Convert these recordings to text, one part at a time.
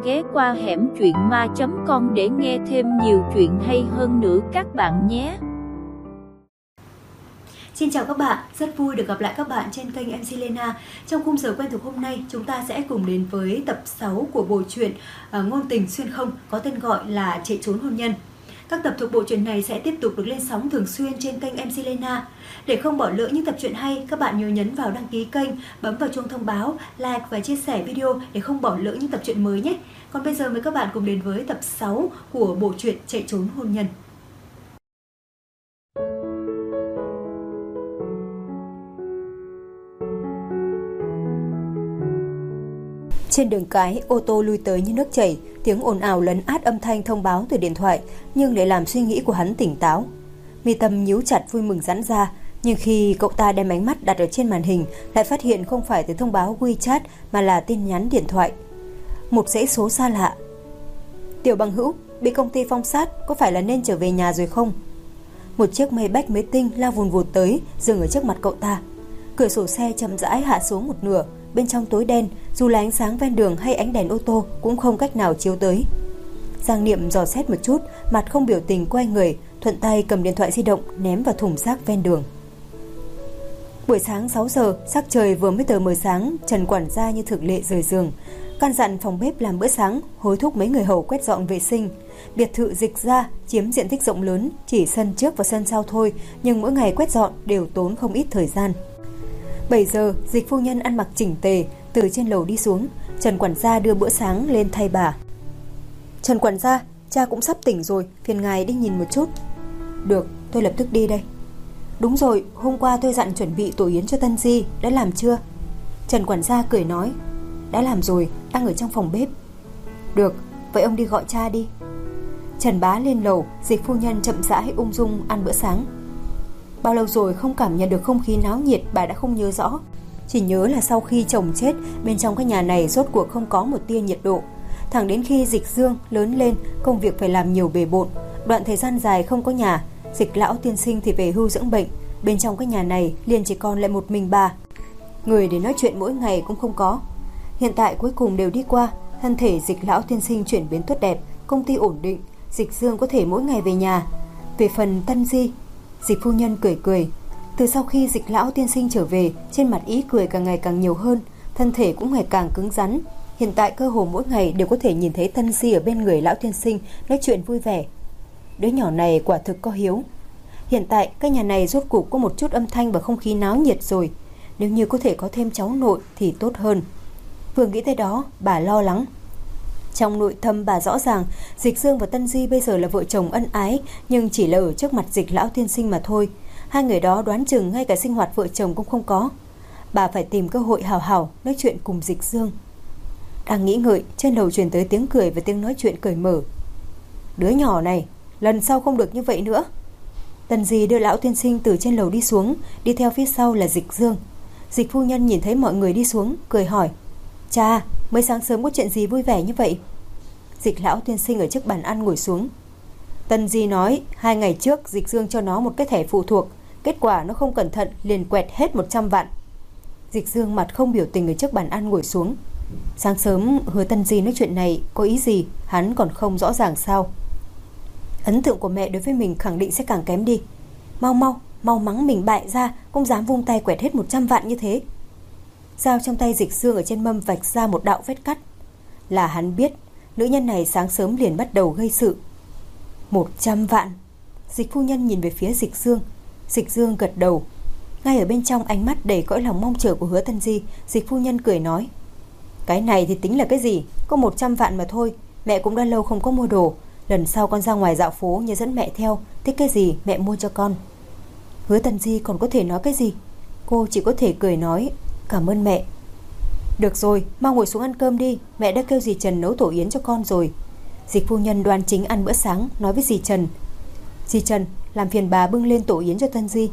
ghé qua hẻm truyện ma.com để nghe thêm nhiều chuyện hay hơn nữa các bạn nhé. Xin chào các bạn, rất vui được gặp lại các bạn trên kênh MC Lena. Trong khung giờ quen thuộc hôm nay, chúng ta sẽ cùng đến với tập 6 của bộ truyện Ngôn tình xuyên không có tên gọi là Chạy trốn hôn nhân. Các tập thuộc bộ truyện này sẽ tiếp tục được lên sóng thường xuyên trên kênh MC Lena. Để không bỏ lỡ những tập truyện hay, các bạn nhớ nhấn vào đăng ký kênh, bấm vào chuông thông báo, like và chia sẻ video để không bỏ lỡ những tập truyện mới nhé. Còn bây giờ mời các bạn cùng đến với tập 6 của bộ truyện Chạy trốn hôn nhân. Trên đường cái, ô tô lui tới như nước chảy, tiếng ồn ào lấn át âm thanh thông báo từ điện thoại, nhưng lại làm suy nghĩ của hắn tỉnh táo. Mi tâm nhíu chặt vui mừng giãn ra, nhưng khi cậu ta đem ánh mắt đặt ở trên màn hình, lại phát hiện không phải từ thông báo WeChat mà là tin nhắn điện thoại. Một dãy số xa lạ. Tiểu bằng hữu, bị công ty phong sát, có phải là nên trở về nhà rồi không? Một chiếc Maybach mới tinh lao vùn vụt tới, dừng ở trước mặt cậu ta. Cửa sổ xe chậm rãi hạ xuống một nửa. Bên trong tối đen, dù là ánh sáng ven đường hay ánh đèn ô tô cũng không cách nào chiếu tới. Giang Niệm dò xét một chút, mặt không biểu tình quay người, thuận tay cầm điện thoại di động ném vào thùng rác ven đường. Buổi sáng 6 giờ, sắc trời vừa mới tờ mờ sáng, Trần quản gia như thực lệ rời giường, căn dặn phòng bếp làm bữa sáng, hối thúc mấy người hầu quét dọn vệ sinh. Biệt thự Dịch Gia chiếm diện tích rộng lớn, chỉ sân trước và sân sau thôi, nhưng mỗi ngày quét dọn đều tốn không ít thời gian. 7 giờ, Dịch phu nhân ăn mặc chỉnh tề từ trên lầu đi xuống. Trần quản gia đưa bữa sáng lên thay bà. Trần quản gia, cha cũng sắp tỉnh rồi, phiền ngài đi nhìn một chút. Được, tôi lập tức đi đây. Đúng rồi, hôm qua tôi dặn chuẩn bị tổ yến cho Tân Di, đã làm chưa? Trần quản gia cười nói, đã làm rồi, đang ở trong phòng bếp. Được, vậy ông đi gọi cha đi. Trần bá lên lầu, Dịch phu nhân chậm rãi ung dung ăn bữa sáng. Bao lâu rồi không cảm nhận được không khí náo nhiệt, bà đã không nhớ rõ. Chỉ nhớ là sau khi chồng chết, bên trong cái nhà này rốt cuộc không có một tia nhiệt độ. Thẳng đến khi Dịch Dương lớn lên, công việc phải làm nhiều bề bộn, đoạn thời gian dài không có nhà, Dịch lão tiên sinh thì về hưu dưỡng bệnh. Bên trong cái nhà này liền chỉ còn lại một mình bà. Người để nói chuyện mỗi ngày cũng không có. Hiện tại cuối cùng đều đi qua, thân thể Dịch lão tiên sinh chuyển biến tốt đẹp, công ty ổn định, Dịch Dương có thể mỗi ngày về nhà. Về phần Tân Di, Dịch phu nhân cười cười. Từ sau khi Dịch lão tiên sinh trở về, trên mặt ý cười càng ngày càng nhiều hơn, thân thể cũng ngày càng cứng rắn. Hiện tại cơ hồ mỗi ngày đều có thể nhìn thấy Tân Di ở bên người lão tiên sinh nói chuyện vui vẻ. Đứa nhỏ này quả thực có hiếu. Hiện tại cái nhà này rốt cuộc có một chút âm thanh và không khí náo nhiệt rồi. Nếu như có thể có thêm cháu nội thì tốt hơn. Vừa nghĩ tới đó, bà lo lắng. Trong nội tâm bà rõ ràng Dịch Dương và Tân Di bây giờ là vợ chồng ân ái, nhưng chỉ là ở trước mặt Dịch lão tiên sinh mà thôi. Hai người đó đoán chừng ngay cả sinh hoạt vợ chồng cũng không có. Bà phải tìm cơ hội hào hào nói chuyện cùng Dịch Dương. Đang nghĩ ngợi, trên lầu truyền tới tiếng cười và tiếng nói chuyện cởi mở. Đứa nhỏ này, lần sau không được như vậy nữa. Tân Di đưa lão tiên sinh từ trên lầu đi xuống, đi theo phía sau là Dịch Dương. Dịch phu nhân nhìn thấy mọi người đi xuống, cười hỏi, cha, mới sáng sớm có chuyện gì vui vẻ như vậy? Dịch lão tiên sinh ở trước bàn ăn ngồi xuống. Tân Di nói 2 ngày trước Dịch Dương cho nó một cái thẻ phụ thuộc, kết quả nó không cẩn thận liền quẹt hết 100 vạn. Dịch Dương mặt không biểu tình ở trước bàn ăn ngồi xuống. Sáng sớm hứa Tân Di nói chuyện này có ý gì, hắn còn không rõ ràng sao? Ấn tượng của mẹ đối với mình khẳng định sẽ càng kém đi. Mau mắng mình bại ra, cũng dám vung tay quẹt hết 100 vạn như thế. Dao trong tay Dịch Dương ở trên mâm vạch ra một đạo vết cắt. Là hắn biết nữ nhân này sáng sớm liền bắt đầu gây sự. 100 vạn. Dịch phu nhân nhìn về phía Dịch Dương. Dịch Dương gật đầu. Ngay ở bên trong ánh mắt đầy cõi lòng mong chờ của hứa Tân Di, Dịch phu nhân cười nói, cái này thì tính là cái gì, có 100 vạn mà thôi. Mẹ cũng đã lâu không có mua đồ, lần sau con ra ngoài dạo phố nhớ dẫn mẹ theo, thích cái gì mẹ mua cho con. Hứa Tân Di còn có thể nói cái gì? Cô chỉ có thể cười nói, cảm ơn mẹ. Được rồi, mau ngồi xuống ăn cơm đi, mẹ đã kêu dì Trần nấu tổ yến cho con rồi. Dịch phu nhân đoan chính ăn bữa sáng, nói với dì Trần, dì Trần, làm phiền bà bưng lên tổ yến cho Tân Di.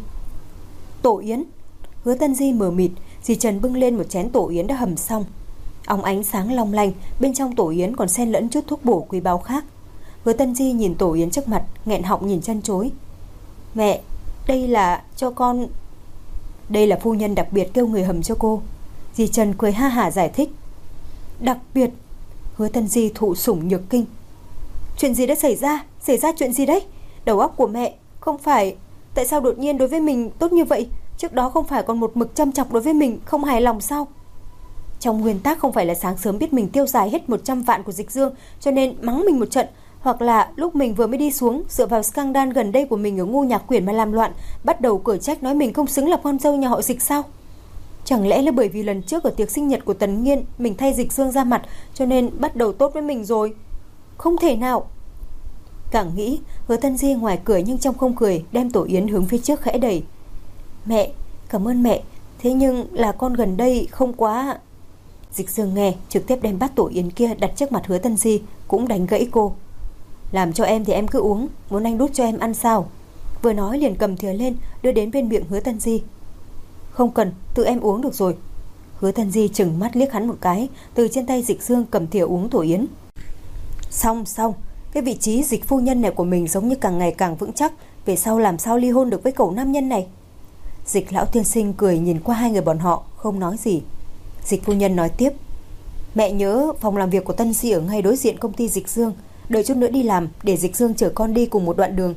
Tổ yến? Hứa Tân Di mờ mịt. Dì Trần bưng lên một chén tổ yến đã hầm xong, óng ánh sáng long lanh, bên trong tổ yến còn xen lẫn chút thuốc bổ quý báu khác. Hứa Tân Di nhìn tổ yến trước mặt, nghẹn họng nhìn chân chối. Mẹ, đây là cho con. Đây là phu nhân đặc biệt kêu người hầm cho cô. Dì Trần cười ha hả giải thích. Đặc biệt? Hứa Tân Di thụ sủng nhược kinh. Chuyện gì đã xảy ra? Xảy ra chuyện gì đấy? Đầu óc của mẹ không phải... Tại sao đột nhiên đối với mình tốt như vậy? Trước đó không phải còn một mực châm chọc đối với mình, không hài lòng sao? Trong nguyên tắc không phải là sáng sớm biết mình tiêu xài hết 100 vạn của Dịch Dương cho nên mắng mình một trận, hoặc là lúc mình vừa mới đi xuống dựa vào scandal gần đây của mình ở Ngô Nhạc Quyển mà làm loạn, bắt đầu cửa trách nói mình không xứng là con dâu nhà họ Dịch sao? Chẳng lẽ là bởi vì lần trước ở tiệc sinh nhật của Tần Nghiên mình thay Dịch Dương ra mặt cho nên bắt đầu tốt với mình rồi? Không thể nào. Càng nghĩ, Hứa Tân Di ngoài cười nhưng trong không cười, đem tổ yến hướng phía trước khẽ đẩy. Mẹ, cảm ơn mẹ, thế nhưng là con gần đây không quá... Dịch Dương nghe, trực tiếp đem bát tổ yến kia đặt trước mặt Hứa Tân Di, cũng đánh gãy cô. Làm cho em thì em cứ uống, muốn anh đút cho em ăn sao? Vừa nói liền cầm thìa lên, đưa đến bên miệng Hứa Tân Di. Không cần, tự em uống được rồi. Hứa Tân Di chừng mắt liếc hắn một cái, từ trên tay Dịch Dương cầm thìa uống tổ yến. Xong, cái vị trí Dịch phu nhân này của mình giống như càng ngày càng vững chắc, về sau làm sao ly hôn được với cậu nam nhân này? Dịch lão tiên sinh cười nhìn qua hai người bọn họ, không nói gì. Dịch phu nhân nói tiếp. Mẹ nhớ phòng làm việc của Tân Di ở ngay đối diện công ty Dịch Dương, đợi chút nữa đi làm để Dịch Dương chở con đi cùng một đoạn đường.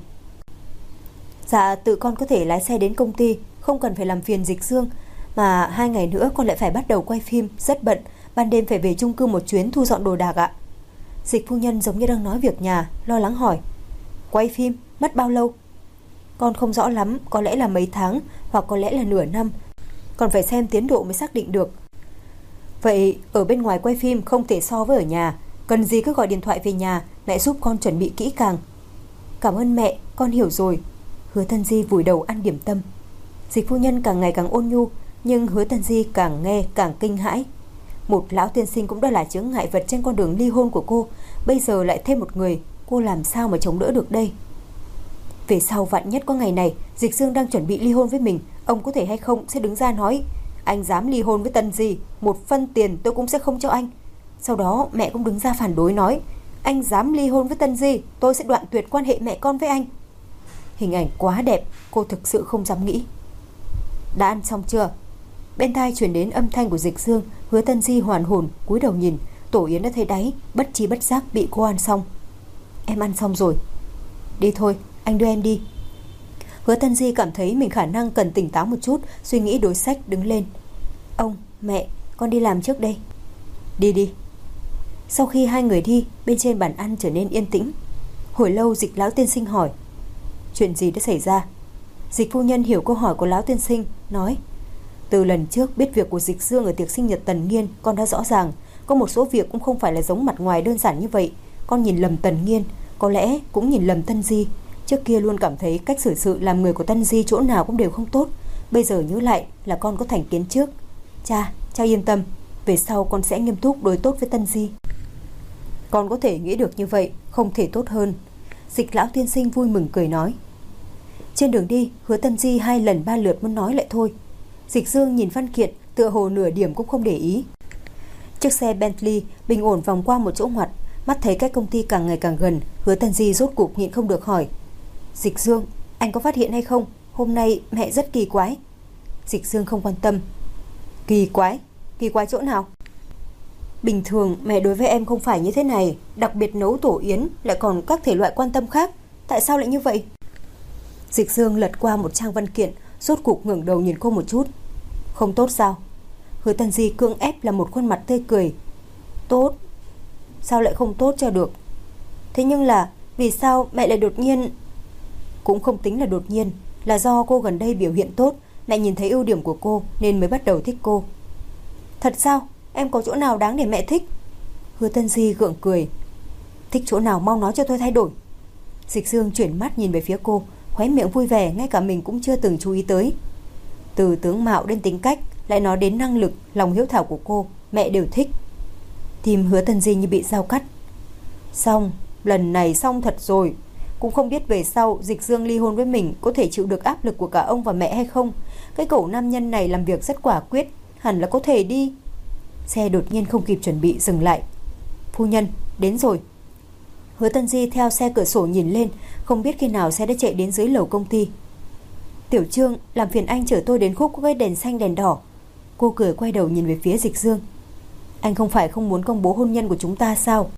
Dạ, tự con có thể lái xe đến công ty, không cần phải làm phiền Dịch Dương. Mà 2 ngày nữa con lại phải bắt đầu quay phim, rất bận, ban đêm phải về chung cư một chuyến thu dọn đồ đạc ạ. Dịch phu nhân giống như đang nói việc nhà, lo lắng hỏi. Quay phim, mất bao lâu? Con không rõ lắm, có lẽ là mấy tháng, hoặc có lẽ là nửa năm. Còn phải xem tiến độ mới xác định được. Vậy ở bên ngoài quay phim không thể so với ở nhà, cần gì cứ gọi điện thoại về nhà, mẹ giúp con chuẩn bị kỹ càng. Cảm ơn mẹ, con hiểu rồi. Hứa Tân Di vùi đầu ăn điểm tâm. Dịch phu nhân càng ngày càng ôn nhu, nhưng Hứa Tân Di càng nghe càng kinh hãi. Một lão tiên sinh cũng đã là chướng ngại vật trên con đường ly hôn của cô, bây giờ lại thêm một người, cô làm sao mà chống đỡ được đây? Về sau vạn nhất có ngày này Dịch Dương đang chuẩn bị ly hôn với mình, ông có thể hay không sẽ đứng ra nói anh dám ly hôn với Tân Di, 1 phân tiền tôi cũng sẽ không cho anh. Sau đó mẹ cũng đứng ra phản đối nói anh dám ly hôn với Tân Di, tôi sẽ đoạn tuyệt quan hệ mẹ con với anh. Hình ảnh quá đẹp, cô thực sự không dám nghĩ. Đã ăn xong chưa? Bên tai truyền đến âm thanh của Dịch Dương. Hứa Tân Di hoàn hồn cúi đầu nhìn, tổ yến đã thấy đáy, bất chi bất giác bị cô ăn xong. Em ăn xong rồi. Đi thôi, anh đưa em đi. Hứa Tân Di cảm thấy mình khả năng cần tỉnh táo một chút, suy nghĩ đối sách đứng lên. Ông, mẹ, con đi làm trước đây. Đi. Sau khi hai người đi, bên trên bàn ăn trở nên yên tĩnh. Hồi lâu Dịch lão tiên sinh hỏi. Chuyện gì đã xảy ra? Dịch phu nhân hiểu câu hỏi của lão tiên sinh, nói. Từ lần trước biết việc của Dịch Dương ở tiệc sinh nhật Tần Nghiên, con đã rõ ràng có một số việc cũng không phải là giống mặt ngoài đơn giản như vậy. Con nhìn lầm Tần Nghiên, có lẽ cũng nhìn lầm Tân Di. Trước kia luôn cảm thấy cách xử sự làm người của Tân Di chỗ nào cũng đều không tốt, bây giờ nhớ lại là con có thành kiến trước. Cha yên tâm, về sau con sẽ nghiêm túc đối tốt với Tân Di. Con có thể nghĩ được như vậy, không thể tốt hơn. Dịch lão tiên sinh vui mừng cười nói. Trên đường đi, Hứa Tân Di 2 lần 3 lượt muốn nói lại thôi. Dịch Dương nhìn văn kiện, tựa hồ nửa điểm cũng không để ý. Chiếc xe Bentley bình ổn vòng qua một chỗ ngoặt, mắt thấy cách công ty càng ngày càng gần, Hứa Tân Di rốt cuộc nhịn không được hỏi. Dịch Dương, anh có phát hiện hay không, hôm nay mẹ rất kỳ quái. Dịch Dương không quan tâm. Kỳ quái chỗ nào? Bình thường mẹ đối với em không phải như thế này, đặc biệt nấu tổ yến lại còn các thể loại quan tâm khác, tại sao lại như vậy? Dịch Dương lật qua một trang văn kiện, rốt cuộc ngẩng đầu nhìn cô một chút. Không tốt sao? Hứa Tân Di cưỡng ép là một khuôn mặt tươi cười. Tốt? Sao lại không tốt cho được? Thế nhưng là vì sao mẹ lại đột nhiên... Cũng không tính là đột nhiên, là do cô gần đây biểu hiện tốt, mẹ nhìn thấy ưu điểm của cô nên mới bắt đầu thích cô. Thật sao? Em có chỗ nào đáng để mẹ thích? Hứa Tân Di gượng cười. Thích chỗ nào mau nói cho tôi thay đổi. Dịch Dương chuyển mắt nhìn về phía cô, khóe miệng vui vẻ, ngay cả mình cũng chưa từng chú ý tới. Từ tướng mạo đến tính cách, lại nói đến năng lực, lòng hiếu thảo của cô, mẹ đều thích. Tim Hứa Tân Di như bị dao cắt. Xong, lần này xong thật rồi. Cũng không biết về sau Dịch Dương ly hôn với mình có thể chịu được áp lực của cả ông và mẹ hay không. Cái cậu nam nhân này làm việc rất quả quyết, hẳn là có thể đi. Xe đột nhiên không kịp chuẩn bị dừng lại. Phu nhân, đến rồi. Hứa Tân Di theo xe cửa sổ nhìn lên, không biết khi nào xe đã chạy đến dưới lầu công ty. Tiểu Trương, làm phiền anh chở tôi đến khúc có cái đèn xanh đèn đỏ. Cô cười quay đầu nhìn về phía Dịch Dương. Anh không phải không muốn công bố hôn nhân của chúng ta sao?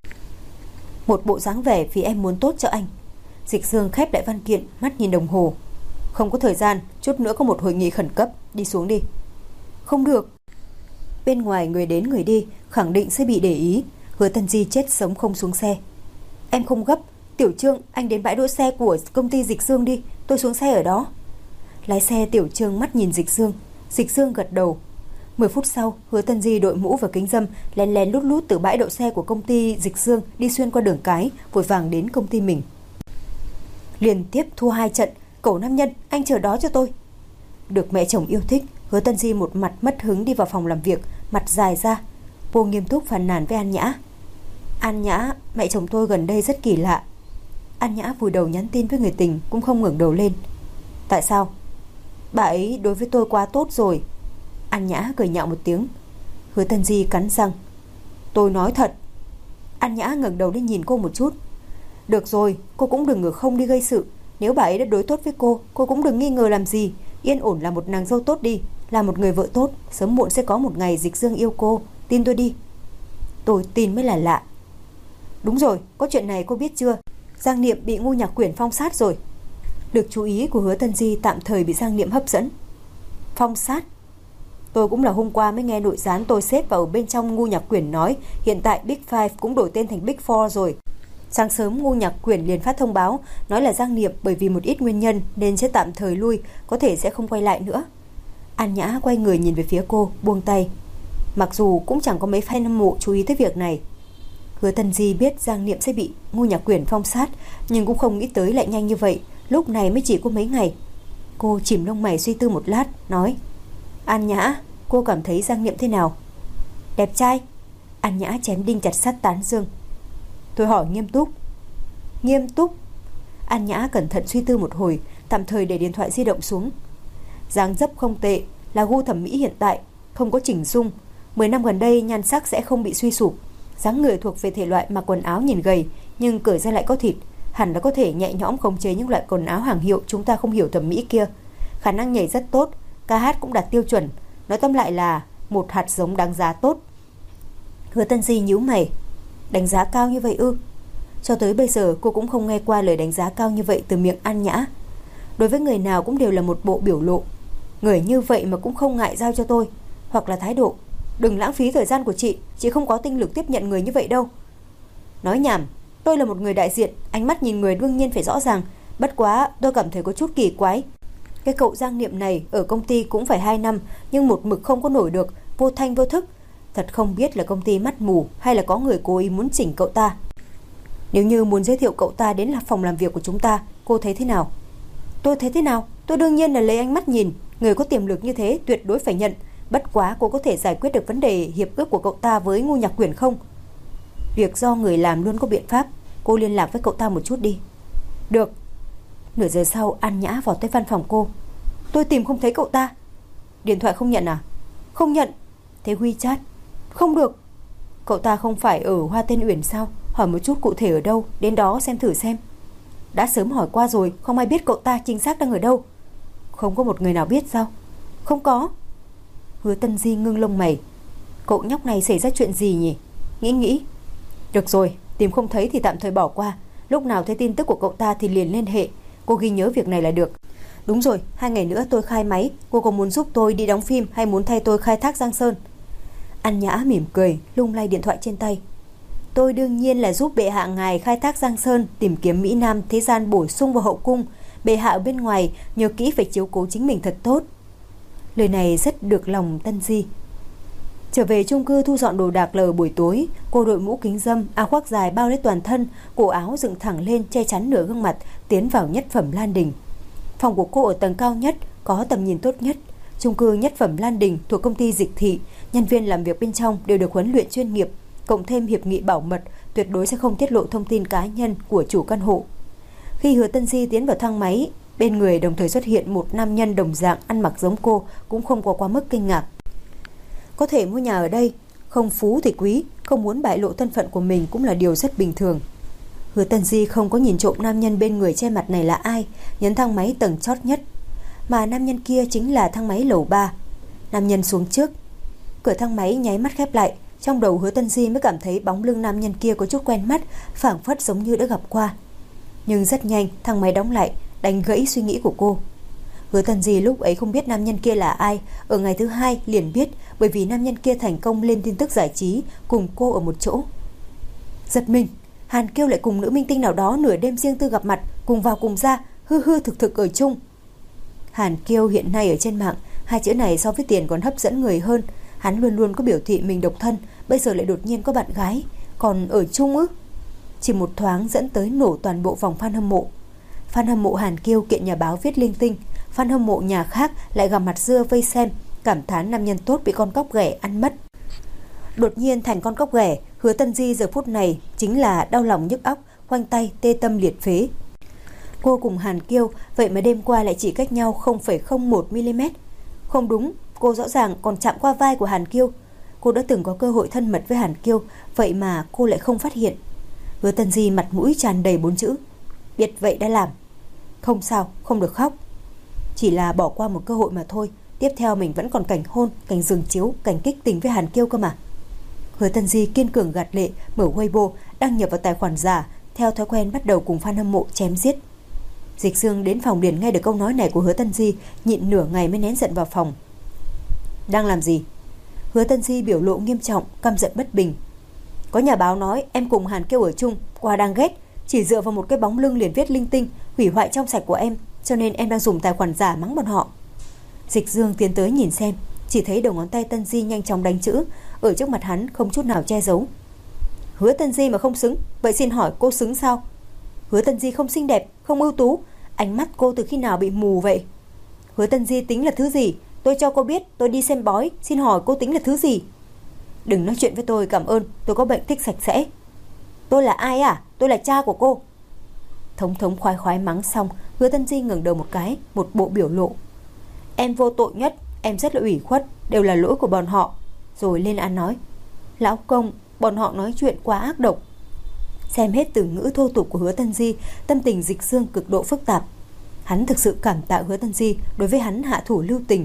Một bộ dáng vẻ vì em muốn tốt cho anh. Dịch Dương khép lại văn kiện, mắt nhìn đồng hồ. Không có thời gian, chút nữa có một hội nghị khẩn cấp, đi xuống đi. Không được. Bên ngoài người đến người đi, khẳng định sẽ bị để ý. Hứa Tân Di chết sống không xuống xe. Em không gấp. Tiểu Trương, anh đến bãi đỗ xe của công ty Dịch Dương đi, tôi xuống xe ở đó. Lái xe Tiểu Trương mắt nhìn Dịch Dương. Dịch Dương gật đầu. 10 phút sau, Hứa Tân Di đội mũ và kính râm, lén lén lút lút từ bãi đậu xe của công ty Dịch Dương đi xuyên qua đường cái, vội vàng đến công ty mình. Liên tiếp thua 2 trận, cẩu nam nhân, anh chờ đó cho tôi. Được mẹ chồng yêu thích, Hứa Tân Di một mặt mất hứng đi vào phòng làm việc, mặt dài ra. Cô nghiêm túc phàn nàn với An Nhã. An Nhã, mẹ chồng tôi gần đây rất kỳ lạ. An Nhã vùi đầu nhắn tin với người tình, cũng không ngẩng đầu lên. Tại sao? Bà ấy đối với tôi quá tốt rồi. An Nhã cười nhạo một tiếng. Hứa Tân Di cắn răng. Tôi nói thật. An Nhã ngẩng đầu lên nhìn cô một chút. Được rồi, cô cũng đừng ngờ không đi gây sự. Nếu bà ấy đã đối tốt với cô cũng đừng nghi ngờ làm gì. Yên ổn là một nàng dâu tốt đi, là một người vợ tốt. Sớm muộn sẽ có một ngày Dịch Dương yêu cô. Tin tôi đi. Tôi tin mới là lạ. Đúng rồi, có chuyện này cô biết chưa? Giang Niệm bị Ngu Nhạc Quyển phong sát rồi. Lực chú ý của Hứa Tân Di tạm thời bị Giang Niệm hấp dẫn. Phong sát? Tôi cũng là hôm qua mới nghe nội gián tôi xếp vào bên trong Ngu Nhạc Quyển nói hiện tại Big Five cũng đổi tên thành Big Four rồi. Sáng sớm Ngu Nhạc Quyển liền phát thông báo nói là Giang Niệm bởi vì một ít nguyên nhân nên sẽ tạm thời lui, có thể sẽ không quay lại nữa. An Nhã quay người nhìn về phía cô, buông tay. Mặc dù cũng chẳng có mấy fan hâm mộ chú ý tới việc này. Hứa Tân Di biết Giang Niệm sẽ bị Ngu Nhạc Quyển phong sát, nhưng cũng không nghĩ tới lại nhanh như vậy. Lúc này mới chỉ có mấy ngày. Cô chìm lông mày suy tư một lát, nói. An Nhã, cô cảm thấy Giang Niệm thế nào? Đẹp trai. An Nhã chém đinh chặt sắt tán dương. Tôi hỏi nghiêm túc. Nghiêm túc? An Nhã cẩn thận suy tư một hồi, tạm thời để điện thoại di động xuống. Dáng dấp không tệ, là gu thẩm mỹ hiện tại, không có chỉnh dung. 10 năm gần đây nhan sắc sẽ không bị suy sụp. Dáng người thuộc về thể loại mặc quần áo nhìn gầy, nhưng cởi ra lại có thịt, hẳn là có thể nhẹ nhõm khống chế những loại quần áo hàng hiệu chúng ta không hiểu thẩm mỹ kia. Khả năng nhảy rất tốt, ca hát cũng đạt tiêu chuẩn. Nói tóm lại là một hạt giống đáng giá tốt. Hứa Tân Di nhíu mày. Đánh giá cao như vậy ư? Cho tới bây giờ cô cũng không nghe qua lời đánh giá cao như vậy từ miệng An Nhã. Đối với người nào cũng đều là một bộ biểu lộ. Người như vậy mà cũng không ngại giao cho tôi. Hoặc là thái độ. Đừng lãng phí thời gian của chị không có tinh lực tiếp nhận người như vậy đâu. Nói nhảm, tôi là một người đại diện, ánh mắt nhìn người đương nhiên phải rõ ràng. Bất quá tôi cảm thấy có chút kỳ quái. Cái cậu Giang Niệm này ở công ty cũng phải 2 năm, nhưng một mực không có nổi được, vô thanh vô thức. Thật không biết là công ty mắt mù hay là có người cố ý muốn chỉnh cậu ta. Nếu như muốn giới thiệu cậu ta đến phòng làm việc của chúng ta, cô thấy thế nào? Tôi thấy thế nào? Tôi đương nhiên là lấy ánh mắt nhìn. Người có tiềm lực như thế tuyệt đối phải nhận. Bất quá cô có thể giải quyết được vấn đề hiệp ước của cậu ta với Ngu Nhạc Quyển không? Việc do người làm luôn có biện pháp. Cô liên lạc với cậu ta một chút đi. Được. Nửa giờ sau An Nhã vào tới văn phòng cô. Tôi tìm không thấy cậu ta. Điện thoại không nhận à? Không nhận. Thế WeChat? Không được. Cậu ta không phải ở Hoa Tên Uyển sao? Hỏi một chút cụ thể ở đâu, đến đó xem thử xem. Đã sớm hỏi qua rồi, không ai biết cậu ta chính xác đang ở đâu. Không có một người nào biết sao? Không có. Hứa Tân Di ngưng lông mày. Cậu nhóc này xảy ra chuyện gì nhỉ? Nghĩ. Được rồi, tìm không thấy thì tạm thời bỏ qua. Lúc nào thấy tin tức của cậu ta thì liền liên hệ. Cô ghi nhớ việc này là được. Đúng rồi, 2 ngày nữa tôi khai máy. Cô có muốn giúp tôi đi đóng phim hay muốn thay tôi khai thác Giang Sơn? An Nhã mỉm cười, lung lay điện thoại trên tay. Tôi đương nhiên là giúp bệ hạ ngài khai thác Giang Sơn, tìm kiếm Mỹ Nam thế gian bổ sung vào hậu cung. Bệ hạ ở bên ngoài nhớ kỹ phải chiếu cố chính mình thật tốt. Lời này rất được lòng Tân Di. Trở về chung cư thu dọn đồ đạc là buổi tối. Cô đội mũ kính râm, áo khoác dài bao lấy toàn thân, cổ áo dựng thẳng lên che chắn nửa gương mặt, tiến vào nhất phẩm Lan Đình. Phòng của cô ở tầng cao nhất, có tầm nhìn tốt nhất. Chung cư nhất phẩm Lan Đình thuộc công ty Dịch Thị, nhân viên làm việc bên trong đều được huấn luyện chuyên nghiệp, cộng thêm hiệp nghị bảo mật, tuyệt đối sẽ không tiết lộ thông tin cá nhân của chủ căn hộ. Khi Hứa Tân Di tiến vào thang máy, bên người đồng thời xuất hiện một nam nhân đồng dạng ăn mặc giống cô, cũng không có quá mức kinh ngạc. Có thể mua nhà ở đây, không phú thì quý, không muốn bại lộ thân phận của mình cũng là điều rất bình thường. Hứa Tân Di không có nhìn trộm nam nhân bên người che mặt này là ai, nhấn thang máy tầng chót nhất. Mà nam nhân kia chính là thang máy lầu 3. Nam nhân xuống trước. Cửa thang máy nháy mắt khép lại, Trong đầu Hứa Tân Di mới cảm thấy bóng lưng nam nhân kia có chút quen mắt, phảng phất giống như đã gặp qua. Nhưng rất nhanh thang máy đóng lại, đánh gãy suy nghĩ của cô. Hứa Tân Di lúc ấy không biết nam nhân kia là ai, ở ngày thứ hai liền biết, bởi vì nam nhân kia thành công lên tin tức giải trí cùng cô ở một chỗ. Giật mình, Hàn Kiêu lại cùng nữ minh tinh nào đó nửa đêm riêng tư gặp mặt, cùng vào cùng ra, hư hư thực thực ở chung. Hàn Kiêu hiện nay ở trên mạng, hai chữ này so với tiền còn hấp dẫn người hơn. Hắn luôn luôn có biểu thị mình độc thân, bây giờ lại đột nhiên có bạn gái, còn ở chung ư? Chỉ một thoáng dẫn tới nổ toàn bộ vòng fan hâm mộ. Fan hâm mộ Hàn Kiêu kiện nhà báo viết linh tinh, fan hâm mộ nhà khác lại gặp mặt dưa vây xem, cảm thán nam nhân tốt bị con cóc ghẻ ăn mất. Đột nhiên thành con cóc ghẻ, Hứa Tân Di giờ phút này chính là đau lòng nhức óc, khoanh tay tê tâm liệt phế. Cô cùng Hàn Kiêu vậy mà đêm qua lại chỉ cách nhau 0,01 mm. Không đúng, cô rõ ràng còn chạm qua vai của Hàn Kiêu. Cô đã từng có cơ hội thân mật với Hàn Kiêu, vậy mà cô lại không phát hiện. Hứa Tân Di mặt mũi tràn đầy 4 chữ: biết vậy đã làm. Không sao, không được khóc. Chỉ là bỏ qua một cơ hội mà thôi. Tiếp theo mình vẫn còn cảnh hôn, cảnh giường chiếu, cảnh kích tình với Hàn Kiêu cơ mà. Hứa Tân Di kiên cường gạt lệ, mở Weibo, đăng nhập vào tài khoản giả, theo thói quen bắt đầu cùng fan hâm mộ chém giết. Dịch Dương đến phòng liền nghe được câu nói này của Hứa Tân Di, nhịn nửa ngày mới nén giận vào phòng. Đang làm gì? Hứa Tân Di biểu lộ nghiêm trọng, căm giận bất bình. Có nhà báo nói em cùng Hàn Kiêu ở chung, qua đang ghét, chỉ dựa vào một cái bóng lưng liền viết linh tinh, hủy hoại trong sạch của em, cho nên em đang dùng tài khoản giả mắng bọn họ. Dịch Dương tiến tới nhìn xem, chỉ thấy đầu ngón tay Tân Di nhanh chóng đánh chữ, ở trước mặt hắn không chút nào che giấu. Hứa Tân Di mà không xứng, vậy xin hỏi cô xứng sao? Hứa Tân Di không xinh đẹp, không ưu tú, ánh mắt cô từ khi nào bị mù vậy? Hứa Tân Di tính là thứ gì? Tôi cho cô biết, tôi đi xem bói, xin hỏi cô tính là thứ gì? Đừng nói chuyện với tôi, cảm ơn, tôi có bệnh thích sạch sẽ. Tôi là ai à? Tôi là cha của cô. Thống thống khoái khoái mắng xong, Hứa Tân Di ngẩng đầu một cái, một bộ biểu lộ. Em vô tội nhất, em rất là ủy khuất, đều là lỗi của bọn họ. Rồi lên án nói: Lão công, bọn họ nói chuyện quá ác độc. Xem hết từ ngữ thô tục của Hứa Tân Di, tâm tình Dịch Dương cực độ phức tạp. Hắn thực sự cảm tạ Hứa Tân Di đối với hắn hạ thủ lưu tình.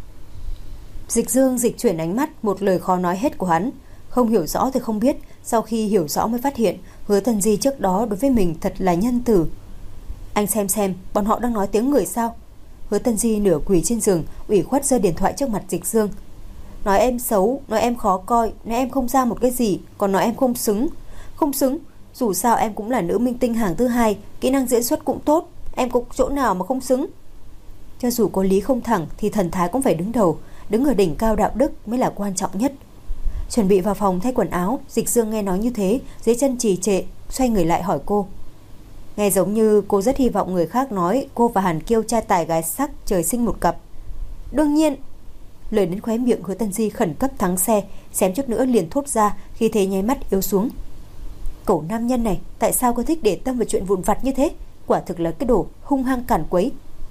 Dịch Dương dịch chuyển ánh mắt, một lời khó nói hết của hắn. Không hiểu rõ thì không biết, sau khi hiểu rõ mới phát hiện Hứa Tân Di trước đó đối với mình thật là nhân từ. Anh xem, bọn họ đang nói tiếng người sao? Hứa Tân Di nửa quỳ trên giường, ủy khuất giơ điện thoại trước mặt Dịch Dương. Nói em xấu, nói em khó coi, nói em không ra một cái gì, còn nói em không xứng. Không xứng, dù sao em cũng là nữ minh tinh hàng thứ hai, kỹ năng diễn xuất cũng tốt, em có chỗ nào mà không xứng? Cho dù có lý không thẳng thì thần thái cũng phải đứng đầu, đứng ở đỉnh cao đạo đức mới là quan trọng nhất. Chuẩn bị vào phòng thay quần áo, Dịch Dương nghe nói như thế, dưới chân trì trệ, xoay người lại hỏi cô. Nghe giống như cô rất hy vọng người khác nói cô và Hàn Kiêu trai tài gái sắc, trời sinh một cặp. Đương nhiên. Lời đến khóe miệng Hứa Tân Di khẩn cấp thắng xe, xém chút nữa liền thốt ra khi thấy nháy mắt yếu xuống. Cậu nam nhân này tại sao có thích để tâm vào chuyện vụn vặt như thế? Quả thực là cái đồ hung hăng cản quấy.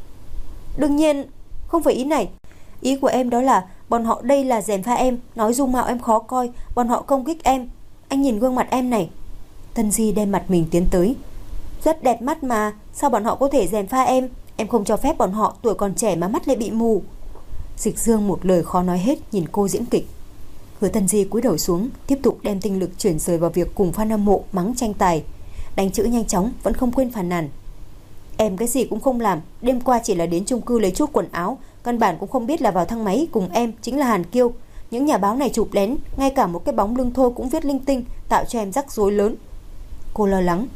Đương nhiên, không phải ý này. Ý của em đó là bọn họ đây là gièm pha em, nói dung mạo em khó coi, bọn họ công kích em. Anh nhìn gương mặt em này. Tân Di đem mặt mình tiến tới. Rất đẹp mắt mà, sao bọn họ có thể gièm pha em? Em không cho phép bọn họ tuổi còn trẻ mà mắt lại bị mù. Dịch Dương một lời khó nói hết, nhìn cô diễn kịch. Hứa Tân Di cúi đầu xuống, tiếp tục đem tinh lực chuyển rời vào việc cùng fan hâm mộ mắng tranh tài. Đánh chữ nhanh chóng, vẫn không quên phàn nàn. Em cái gì cũng không làm, đêm qua chỉ là đến chung cư lấy chút quần áo, căn bản cũng không biết là vào thang máy cùng em chính là Hàn Kiêu. Những nhà báo này chụp lén, ngay cả một cái bóng lưng thôi cũng viết linh tinh, tạo cho em rắc rối lớn. Cô lo lắng.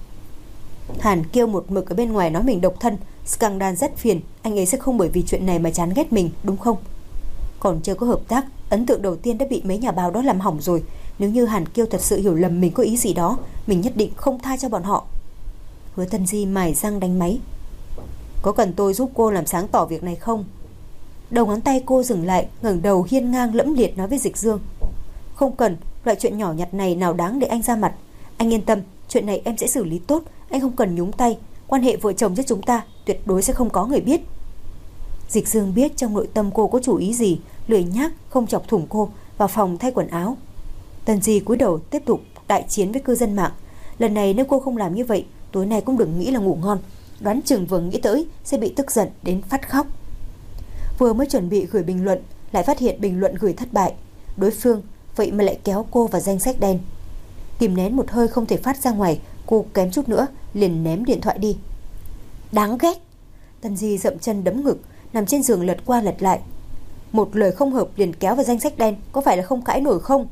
Hàn Kiêu một mực ở bên ngoài nói mình độc thân, scandal rất phiền, anh ấy sẽ không bởi vì chuyện này mà chán ghét mình, đúng không? Còn chưa có hợp tác, ấn tượng đầu tiên đã bị mấy nhà báo đó làm hỏng rồi. Nếu như Hàn Kiêu thật sự hiểu lầm mình có ý gì đó, mình nhất định không tha cho bọn họ. Hứa Tân Di mài răng đánh máy. Có cần tôi giúp cô làm sáng tỏ việc này không? Đầu ngón tay cô dừng lại, ngẩng đầu hiên ngang lẫm liệt nói với Dịch Dương. Không cần, loại chuyện nhỏ nhặt này nào đáng để anh ra mặt. Anh yên tâm, chuyện này em sẽ xử lý tốt, anh không cần nhúng tay. Quan hệ vợ chồng giữa chúng ta tuyệt đối sẽ không có người biết. Dịch Dương biết trong nội tâm cô có chủ ý gì, lười nhác không chọc thủng cô, vào phòng thay quần áo. Tân Di cúi đầu tiếp tục đại chiến với cư dân mạng. Lần này nếu cô không làm như vậy, tối nay cũng đừng nghĩ là ngủ ngon, đoán chừng vừa nghĩ tới sẽ bị tức giận đến phát khóc. Vừa mới chuẩn bị gửi bình luận, lại phát hiện bình luận gửi thất bại. Đối phương vậy mà lại kéo cô vào danh sách đen. Kìm nén một hơi không thể phát ra ngoài, cô kém chút nữa liền ném điện thoại đi. Đáng ghét. Tân Di dậm chân đấm ngực, nằm trên giường lật qua lật lại. Một lời không hợp liền kéo vào danh sách đen, có phải là không cãi nổi không?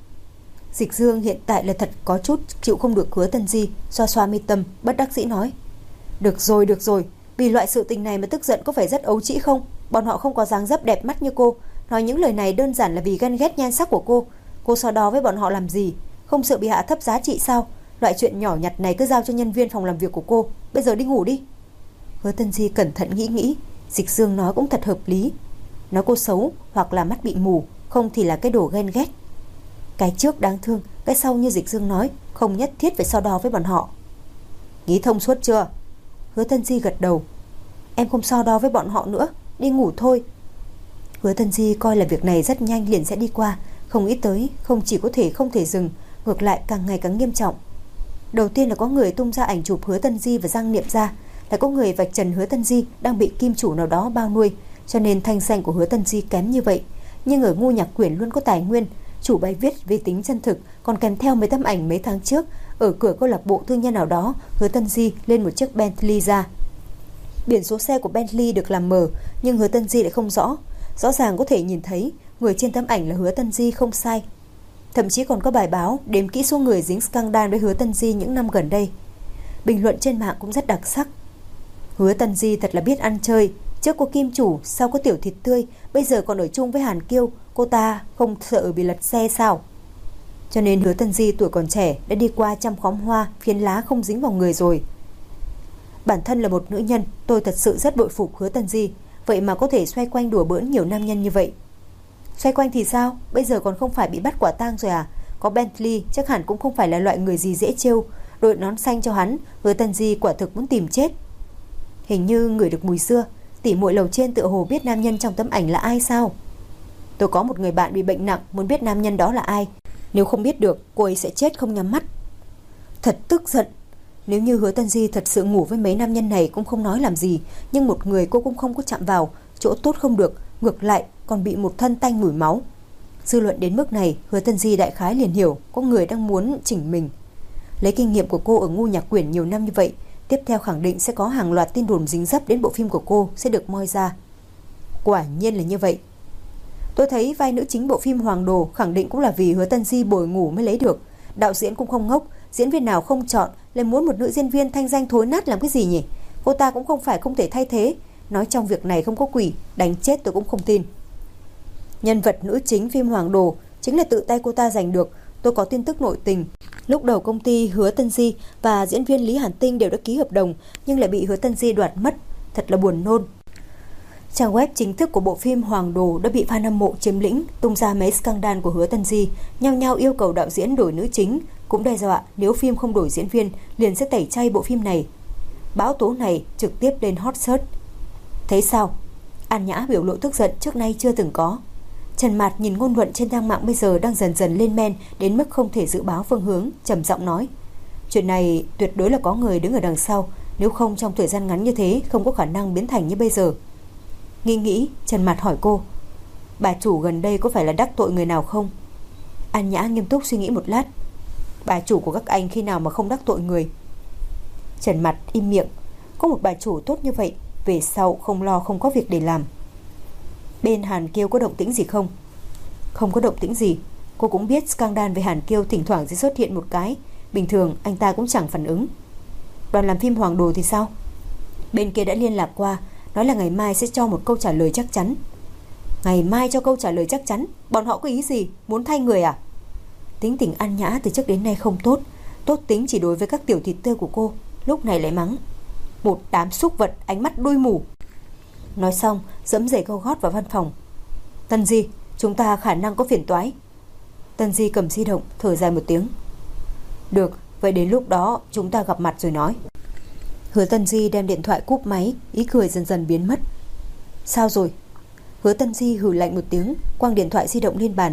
Dịch Dương hiện tại là thật có chút chịu không được Hứa Tân Di, xoa xoa mi tâm, bất đắc dĩ nói. Được rồi, vì loại sự tình này mà tức giận có phải rất ấu trĩ không? Bọn họ không có dáng dấp đẹp mắt như cô, nói những lời này đơn giản là vì ghen ghét nhan sắc của cô. Cô so đo với bọn họ làm gì? Không sợ bị hạ thấp giá trị sao? Loại chuyện nhỏ nhặt này cứ giao cho nhân viên phòng làm việc của cô. Bây giờ đi ngủ đi. Hứa Tân Di cẩn thận nghĩ, Dịch Dương nói cũng thật hợp lý. Nói cô xấu hoặc là mắt bị mù, không thì là cái đồ ghen ghét. Cái trước đáng thương, cái sau như Dịch Dương nói, không nhất thiết phải so đo với bọn họ. Nghĩ thông suốt chưa? Hứa Tân Di gật đầu. Em không so đo với bọn họ nữa, đi ngủ thôi. Hứa Tân Di coi là việc này rất nhanh liền sẽ đi qua, không nghĩ tới không chỉ có thể không thể dừng, ngược lại càng ngày càng nghiêm trọng. Đầu tiên là có người tung ra ảnh chụp Hứa Tân Di và Giang Niệm Gia, lại có người vạch trần Hứa Tân Di đang bị kim chủ nào đó bao nuôi, cho nên thanh danh của Hứa Tân Di kém như vậy. Nhưng ở Ngô Nhạc Quyển luôn có tài nguyên, chủ bài viết vì tính chân thực còn kèm theo mấy tấm ảnh mấy tháng trước ở cửa câu lạc bộ tư nhân nào đó, Hứa Tân Di lên một chiếc Bentley ra. Biển số xe của Bentley được làm mờ, nhưng Hứa Tân Di lại không rõ. Rõ ràng có thể nhìn thấy người trên tấm ảnh là Hứa Tân Di không sai. Thậm chí còn có bài báo đếm kỹ số người dính scandal với Hứa Tân Di những năm gần đây. Bình luận trên mạng cũng rất đặc sắc. Hứa Tân Di thật là biết ăn chơi, trước có kim chủ, sau có tiểu thịt tươi, bây giờ còn ở chung với Hàn Kiêu, cô ta không sợ bị lật xe sao? Cho nên Hứa Tân Di tuổi còn trẻ đã đi qua trăm khóm hoa, phiến lá không dính vào người rồi. Bản thân là một nữ nhân, tôi thật sự rất bội phục Hứa Tân Di, vậy mà có thể xoay quanh đùa bỡn nhiều nam nhân như vậy. Xoay quanh thì sao? Bây giờ còn không phải bị bắt quả tang rồi à? Có Bentley chắc hẳn cũng không phải là loại người gì dễ trêu. Đội nón xanh cho hắn, Hứa Tân Di quả thực muốn tìm chết. Hình như người được mùi xưa, tỉ muội lầu trên tựa hồ biết nam nhân trong tấm ảnh là ai sao? Tôi có một người bạn bị bệnh nặng, muốn biết nam nhân đó là ai. Nếu không biết được, cô ấy sẽ chết không nhắm mắt. Thật tức giận. Nếu như Hứa Tân Di thật sự ngủ với mấy nam nhân này cũng không nói làm gì, nhưng một người cô cũng không có chạm vào, chỗ tốt không được, ngược lại còn bị một thân tanh mùi máu. Dư luận đến mức này, Hứa Tân Di đại khái liền hiểu có người đang muốn chỉnh mình. Lấy kinh nghiệm của cô ở Ngô Nhạc Quyển nhiều năm như vậy, tiếp theo khẳng định sẽ có hàng loạt tin đồn dính dấp đến bộ phim của cô sẽ được moi ra. Quả nhiên là như vậy. Tôi thấy vai nữ chính bộ phim Hoàng Đồ khẳng định cũng là vì Hứa Tân Di bồi ngủ mới lấy được. Đạo diễn cũng không ngốc, diễn viên nào không chọn lại muốn một nữ diễn viên thanh danh thối nát làm cái gì nhỉ? Cô ta cũng không phải không thể thay thế. Nói trong việc này không có quỷ, đánh chết tôi cũng không tin. Nhân vật nữ chính phim Hoàng Đồ chính là tự tay cô ta giành được. Tôi có tin tức nội tình. Lúc đầu công ty Hứa Tân Di và diễn viên Lý Hàn Tinh đều đã ký hợp đồng, nhưng lại bị Hứa Tân Di đoạt mất. Thật là buồn nôn. Trang web chính thức của bộ phim Hoàng Đồ đã bị fan hâm mộ chiếm lĩnh, tung ra mấy scandal của Hứa Tân Di, nhao nhao yêu cầu đạo diễn đổi nữ chính, cũng đe dọa nếu phim không đổi diễn viên liền sẽ tẩy chay bộ phim này. Bão tố này trực tiếp lên hot search. Thấy sao? An Nhã biểu lộ tức giận trước nay chưa từng có. Trần Mạt nhìn ngôn luận trên trang mạng bây giờ đang dần dần lên men đến mức không thể dự báo phương hướng, trầm giọng nói: chuyện này tuyệt đối là có người đứng ở đằng sau, nếu không trong thời gian ngắn như thế không có khả năng biến thành như bây giờ. Nghĩ, Trần Mạt hỏi cô: bà chủ gần đây có phải là đắc tội người nào không? An Nhã nghiêm túc suy nghĩ một lát: bà chủ của các anh khi nào mà không đắc tội người? Trần Mạt im miệng. Có một bà chủ tốt như vậy, về sau không lo không có việc để làm. Bên Hàn Kiêu có động tĩnh gì không? Không có động tĩnh gì. Cô cũng biết scandal về Hàn Kiêu thỉnh thoảng sẽ xuất hiện một cái, bình thường anh ta cũng chẳng phản ứng. Đoàn làm phim Hoàng Đồ thì sao? Bên kia đã liên lạc qua, nói là ngày mai sẽ cho một câu trả lời chắc chắn. Ngày mai cho câu trả lời chắc chắn? Bọn họ có ý gì? Muốn thay người à? Tính tình An Nhã từ trước đến nay không tốt, tốt tính chỉ đối với các tiểu thịt tươi của cô, lúc này lại mắng: một đám súc vật, ánh mắt đuôi mù. Nói xong giẫm giày cao gót vào văn phòng. Tân Di, chúng ta khả năng có phiền toái. Tân Di cầm di động thở dài một tiếng. Được, vậy đến lúc đó chúng ta gặp mặt rồi nói. Hứa Tân Di đem điện thoại cúp máy, ý cười dần dần biến mất. Sao rồi? Hứa Tân Di hừ lạnh một tiếng, quăng điện thoại di động lên bàn.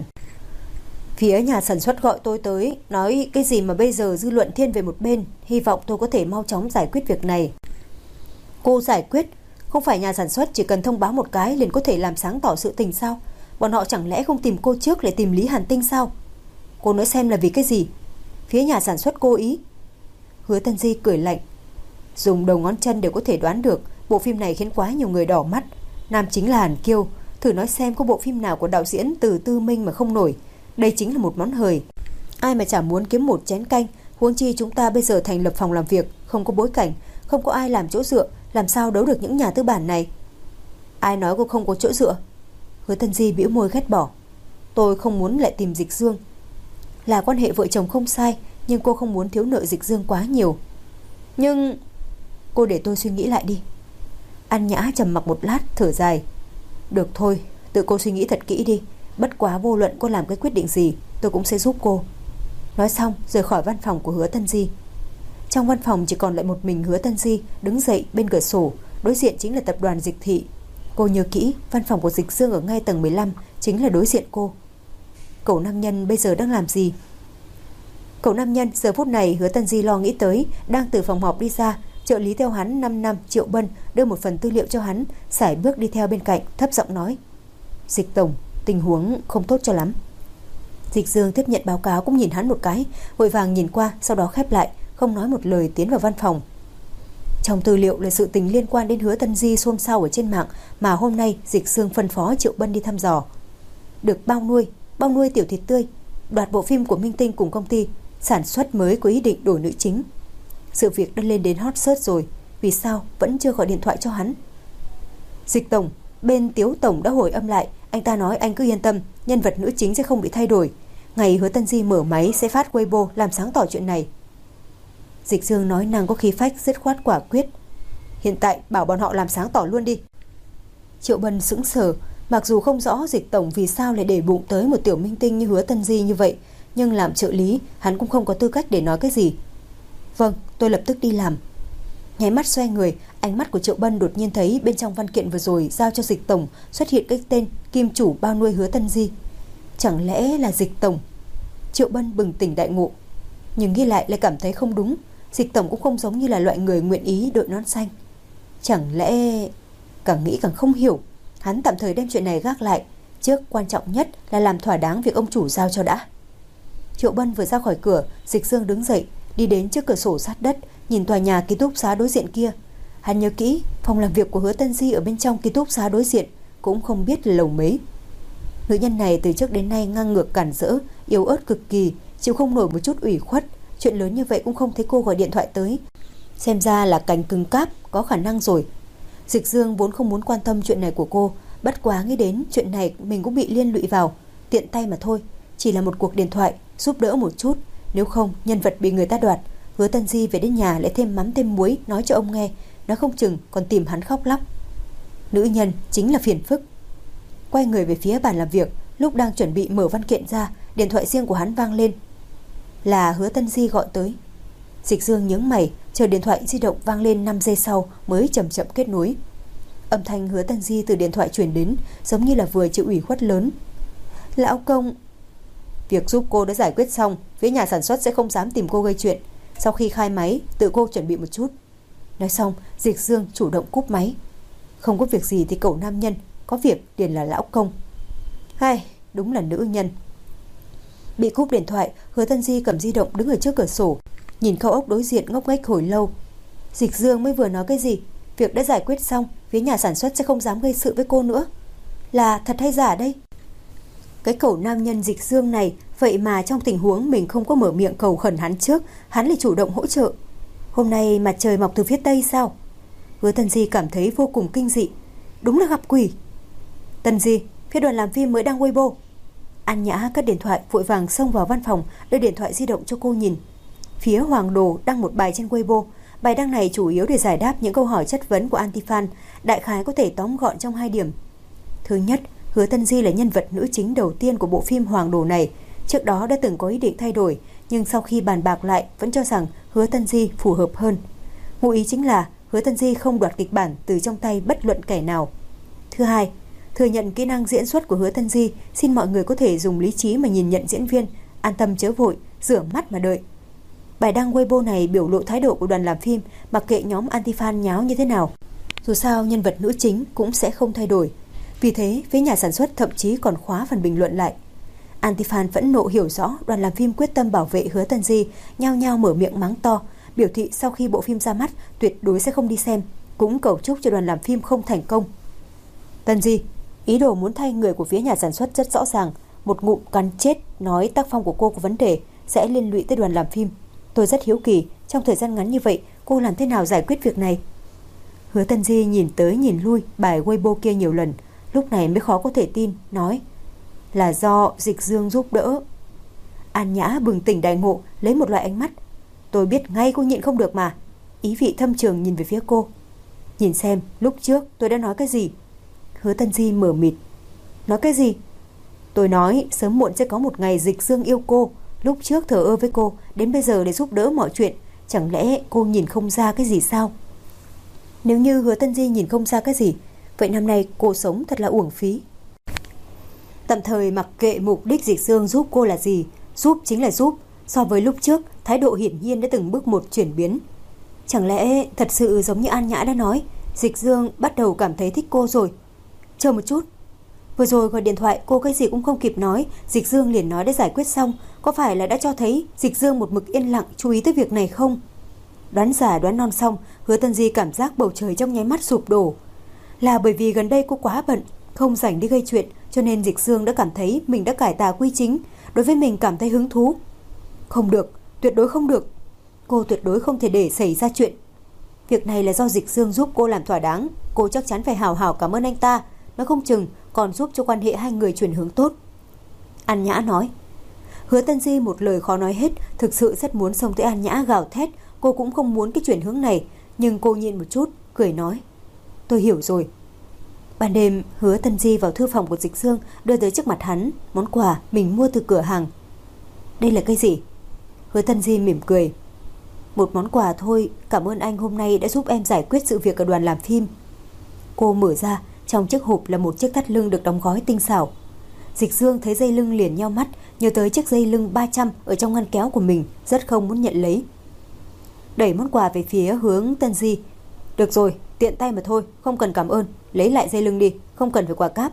Phía nhà sản xuất gọi tôi tới, nói cái gì mà bây giờ dư luận thiên về một bên, hy vọng tôi có thể mau chóng giải quyết việc này. Cô giải quyết? Không phải nhà sản xuất chỉ cần thông báo một cái liền có thể làm sáng tỏ sự tình sao? Bọn họ chẳng lẽ không tìm cô trước lại tìm Lý Hàn Tinh sao? Cô nói xem là vì cái gì? Phía nhà sản xuất cố ý. Hứa Tân Di cười lạnh. Dùng đầu ngón chân đều có thể đoán được bộ phim này khiến quá nhiều người đỏ mắt. Nam chính là Hàn Kiêu. Thử nói xem có bộ phim nào của đạo diễn Từ Tư Minh mà không nổi. Đây chính là một món hời. Ai mà chả muốn kiếm một chén canh. Huống chi chúng ta bây giờ thành lập phòng làm việc, không có bối cảnh, không có ai làm chỗ dựa, làm sao đấu được những nhà tư bản này? Ai nói cô không có chỗ dựa? Hứa Tân Di bĩu môi ghét bỏ. Tôi không muốn lại tìm Dịch Dương. Là quan hệ vợ chồng không sai, nhưng cô không muốn thiếu nợ Dịch Dương quá nhiều. Nhưng... Cô để tôi suy nghĩ lại đi. An Nhã trầm mặc một lát, thở dài. Được thôi, tự cô suy nghĩ thật kỹ đi. Bất quá vô luận cô làm cái quyết định gì, tôi cũng sẽ giúp cô. Nói xong rời khỏi văn phòng của Hứa Tân Di. Trong văn phòng chỉ còn lại một mình Hứa Tân Di đứng dậy bên cửa sổ. Đối diện chính là tập đoàn Dịch Thị. Cô nhớ kỹ, văn phòng của Dịch Dương ở ngay tầng 15 chính là đối diện cô. Cậu nam nhân bây giờ đang làm gì? Cậu nam nhân giờ phút này Hứa Tân Di lo nghĩ tới, đang từ phòng họp đi ra. Trợ lý theo hắn 5 năm Triệu Bân đưa một phần tư liệu cho hắn, sải bước đi theo bên cạnh, thấp giọng nói. Dịch tổng, tình huống không tốt cho lắm. Dịch Dương tiếp nhận báo cáo cũng nhìn hắn một cái, vội vàng nhìn qua, sau đó khép lại, không nói một lời tiến vào văn phòng. Trong tư liệu là sự tình liên quan đến Hứa Tân Di xôn xao ở trên mạng mà hôm nay Dịch Dương phân phó Triệu Bân đi thăm dò. Được bao nuôi tiểu thịt tươi, đoạt bộ phim của Minh Tinh cùng công ty, sản xuất mới có ý định đổi nữ chính. Sự việc đã lên đến hot search rồi, vì sao vẫn chưa gọi điện thoại cho hắn? Dịch tổng, bên Tiếu tổng đã hồi âm lại, anh ta nói anh cứ yên tâm, nhân vật nữ chính sẽ không bị thay đổi. Ngày Hứa Tân Di mở máy sẽ phát Weibo làm sáng tỏ chuyện này. Dịch Dương nói năng có khí phách, dứt khoát quả quyết. Hiện tại bảo bọn họ làm sáng tỏ luôn đi. Triệu Bân sững sờ, mặc dù không rõ Dịch tổng vì sao lại để bụng tới một tiểu minh tinh như Hứa Tân Di như vậy, nhưng làm trợ lý hắn cũng không có tư cách để nói cái gì. Vâng, tôi lập tức đi làm. Nháy mắt xoay người, ánh mắt của Triệu Bân đột nhiên thấy bên trong văn kiện vừa rồi giao cho Dịch tổng xuất hiện cái tên kim chủ bao nuôi Hứa Tân Di. Chẳng lẽ là Dịch tổng? Triệu Bân bừng tỉnh đại ngộ, nhưng nghĩ lại cảm thấy không đúng. Dịch tổng cũng không giống như là loại người nguyện ý đội nón xanh. Chẳng lẽ... Càng nghĩ càng không hiểu. Hắn tạm thời đem chuyện này gác lại, trước quan trọng nhất là làm thỏa đáng việc ông chủ giao cho đã. Triệu Bân vừa ra khỏi cửa, Dịch Dương đứng dậy, đi đến trước cửa sổ sát đất, nhìn tòa nhà ký túc xá đối diện kia. Hắn nhớ kỹ, phòng làm việc của Hứa Tân Di ở bên trong ký túc xá đối diện, cũng không biết là lầu mấy. Nữ nhân này từ trước đến nay ngang ngược cản rỡ, yếu ớt cực kỳ, chịu không nổi một chút ủy khuất. Chuyện lớn như vậy cũng không thấy cô gọi điện thoại tới. Xem ra là cành cứng cáp, có khả năng rồi. Dịch Dương vốn không muốn quan tâm chuyện này của cô, bất quá nghĩ đến chuyện này mình cũng bị liên lụy vào, tiện tay mà thôi. Chỉ là một cuộc điện thoại, giúp đỡ một chút. Nếu không, nhân vật bị người ta đoạt, Hứa Tân Di về đến nhà lại thêm mắm thêm muối nói cho ông nghe, nó không chừng còn tìm hắn khóc lóc. Nữ nhân chính là phiền phức. Quay người về phía bàn làm việc, lúc đang chuẩn bị mở văn kiện ra, điện thoại riêng của hắn vang lên. Là Hứa Tân Di gọi tới. Dịch Dương nhướng mày, chờ điện thoại di động vang lên 5 giây sau mới chậm chậm kết nối. Âm thanh Hứa Tân Di từ điện thoại truyền đến, giống như là vừa chịu ủy khuất lớn. Lão công, việc giúp cô đã giải quyết xong, phía nhà sản xuất sẽ không dám tìm cô gây chuyện. Sau khi khai máy, tự cô chuẩn bị một chút. Nói xong, Dịch Dương chủ động cúp máy. Không có việc gì thì cậu nam nhân, có việc liền là lão công. Hay, đúng là nữ nhân. Bị cúp điện thoại, Hứa Tân Di cầm di động đứng ở trước cửa sổ, nhìn cao ốc đối diện ngốc nghếch hồi lâu. Dịch Dương mới vừa nói cái gì? Việc đã giải quyết xong, phía nhà sản xuất sẽ không dám gây sự với cô nữa. Là thật hay giả đây? Cái cậu nam nhân Dịch Dương này, vậy mà trong tình huống mình không có mở miệng cầu khẩn hắn trước, hắn lại chủ động hỗ trợ. Hôm nay mặt trời mọc từ phía tây sao? Hứa Tân Di cảm thấy vô cùng kinh dị. Đúng là gặp quỷ. Tân Di, phía đoàn làm phim mới đăng Weibo. An Nhã cất điện thoại vội vàng xông vào văn phòng, đưa điện thoại di động cho cô nhìn. Phía Hoàng Đồ đăng một bài trên Weibo. Bài đăng này chủ yếu để giải đáp những câu hỏi chất vấn của anti-fan, đại khái có thể tóm gọn trong 2 điểm. Thứ nhất, Hứa Tân Di là nhân vật nữ chính đầu tiên của bộ phim Hoàng Đồ này. Trước đó đã từng có ý định thay đổi, nhưng sau khi bàn bạc lại vẫn cho rằng Hứa Tân Di phù hợp hơn. Ngụ ý chính là Hứa Tân Di không đoạt kịch bản từ trong tay bất luận kẻ nào. Thứ hai, thừa nhận kỹ năng diễn xuất của Hứa Tân Di, xin mọi người có thể dùng lý trí mà nhìn nhận diễn viên, an tâm chớ vội, rửa mắt mà đợi. Bài đăng Weibo này biểu lộ thái độ của đoàn làm phim, mặc kệ nhóm anti-fan nháo như thế nào. Dù sao nhân vật nữ chính cũng sẽ không thay đổi. Vì thế, phía nhà sản xuất thậm chí còn khóa phần bình luận lại. Antifan phẫn nộ hiểu rõ đoàn làm phim quyết tâm bảo vệ Hứa Tân Di, nhao nhao mở miệng mắng to, biểu thị sau khi bộ phim ra mắt tuyệt đối sẽ không đi xem, cũng cầu chúc cho đoàn làm phim không thành công. Tân Di, ý đồ muốn thay người của phía nhà sản xuất rất rõ ràng, một ngụm cắn chết nói tác phong của cô có vấn đề, sẽ liên lụy tới đoàn làm phim. Tôi rất hiếu kỳ, trong thời gian ngắn như vậy, cô làm thế nào giải quyết việc này? Hứa Tân Di nhìn tới nhìn lui bài Weibo kia nhiều lần, lúc này mới khó có thể tin, nói là do Dịch Dương giúp đỡ. An Nhã bừng tỉnh đại ngộ, lấy một loại ánh mắt. Tôi biết ngay cô nhịn không được mà. Ý vị thâm trường nhìn về phía cô. Nhìn xem, lúc trước tôi đã nói cái gì? Hứa Tân Di mờ mịt. Nói cái gì? Tôi nói sớm muộn sẽ có một ngày Dịch Dương yêu cô. Lúc trước thờ ơ với cô, đến bây giờ để giúp đỡ mọi chuyện. Chẳng lẽ cô nhìn không ra cái gì sao? Nếu như Hứa Tân Di nhìn không ra cái gì, vậy năm nay cô sống thật là uổng phí. Tạm thời mặc kệ mục đích Dịch Dương giúp cô là gì, giúp chính là giúp. So với lúc trước, thái độ hiển nhiên đã từng bước một chuyển biến. Chẳng lẽ thật sự giống như An Nhã đã nói, Dịch Dương bắt đầu cảm thấy thích cô rồi? Chờ một chút, vừa rồi gọi điện thoại cô cái gì cũng không kịp nói, Dịch Dương liền nói đã giải quyết xong. Có phải là đã cho thấy Dịch Dương một mực yên lặng chú ý tới việc này không? Đoán giả đoán non xong, Hứa Tân Di cảm giác bầu trời trong nháy mắt sụp đổ. Là bởi vì gần đây cô quá bận, không rảnh đi gây chuyện, cho nên Dịch Dương đã cảm thấy mình đã cải tà quy chính, đối với mình cảm thấy hứng thú. Không được, tuyệt đối không được. Cô tuyệt đối không thể để xảy ra chuyện. Việc này là do Dịch Dương giúp cô làm thỏa đáng, cô chắc chắn phải hào hào cảm ơn anh ta, nó không chừng còn giúp cho quan hệ hai người chuyển hướng tốt. An Nhã nói. Hứa Tân Di một lời khó nói hết, thực sự rất muốn xông tới An Nhã gào thét, cô cũng không muốn cái chuyển hướng này, nhưng cô nhịn một chút, cười nói. Tôi hiểu rồi. Ban đêm, Hứa Tân Di vào thư phòng của Dịch Dương, đưa tới trước mặt hắn món quà mình mua từ cửa hàng. Đây là cái gì? Hứa Tân Di mỉm cười. Một món quà thôi, cảm ơn anh hôm nay đã giúp em giải quyết sự việc ở đoàn làm phim. Cô mở ra, trong chiếc hộp là một chiếc thắt lưng được đóng gói tinh xảo. Dịch Dương thấy dây lưng liền nheo mắt, nhớ tới chiếc dây lưng 300 ở trong ngăn kéo của mình, rất không muốn nhận lấy. Đẩy món quà về phía hướng Tân Di. Được rồi, tiện tay mà thôi, không cần cảm ơn, lấy lại dây lưng đi, không cần phải quà cáp.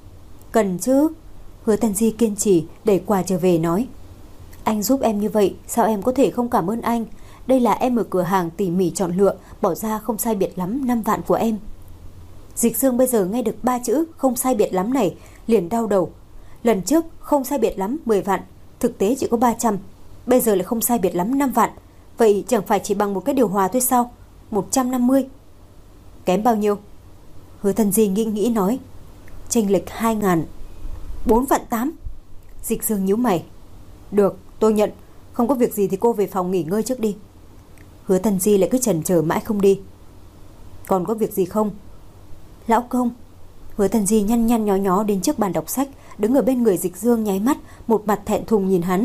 Cần chứ. Hứa Tân Di kiên trì đẩy quà trở về nói. Anh giúp em như vậy, sao em có thể không cảm ơn anh? Đây là em ở cửa hàng tỉ mỉ chọn lựa, bỏ ra không sai biệt lắm 5 vạn của em. Dịch Dương bây giờ nghe được 3 chữ không sai biệt lắm này, liền đau đầu. Lần trước không sai biệt lắm 10 vạn, thực tế chỉ có 300, bây giờ lại không sai biệt lắm 5 vạn. Vậy chẳng phải chỉ bằng một cái điều hòa thôi sao? 150. Kém bao nhiêu? Hứa Tân Di nghĩ nói. Chênh lệch 2.000. 4 vạn 8. Dịch Dương nhíu mày. Được, tôi nhận. Không có việc gì thì cô về phòng nghỉ ngơi trước đi. Hứa Tân Di lại cứ chần chờ mãi không đi. Còn có việc gì không? Lão công. Hứa Tân Di nhăn nhăn nhó nhó đến trước bàn đọc sách, đứng ở bên người Dịch Dương nháy mắt, một mặt thẹn thùng nhìn hắn.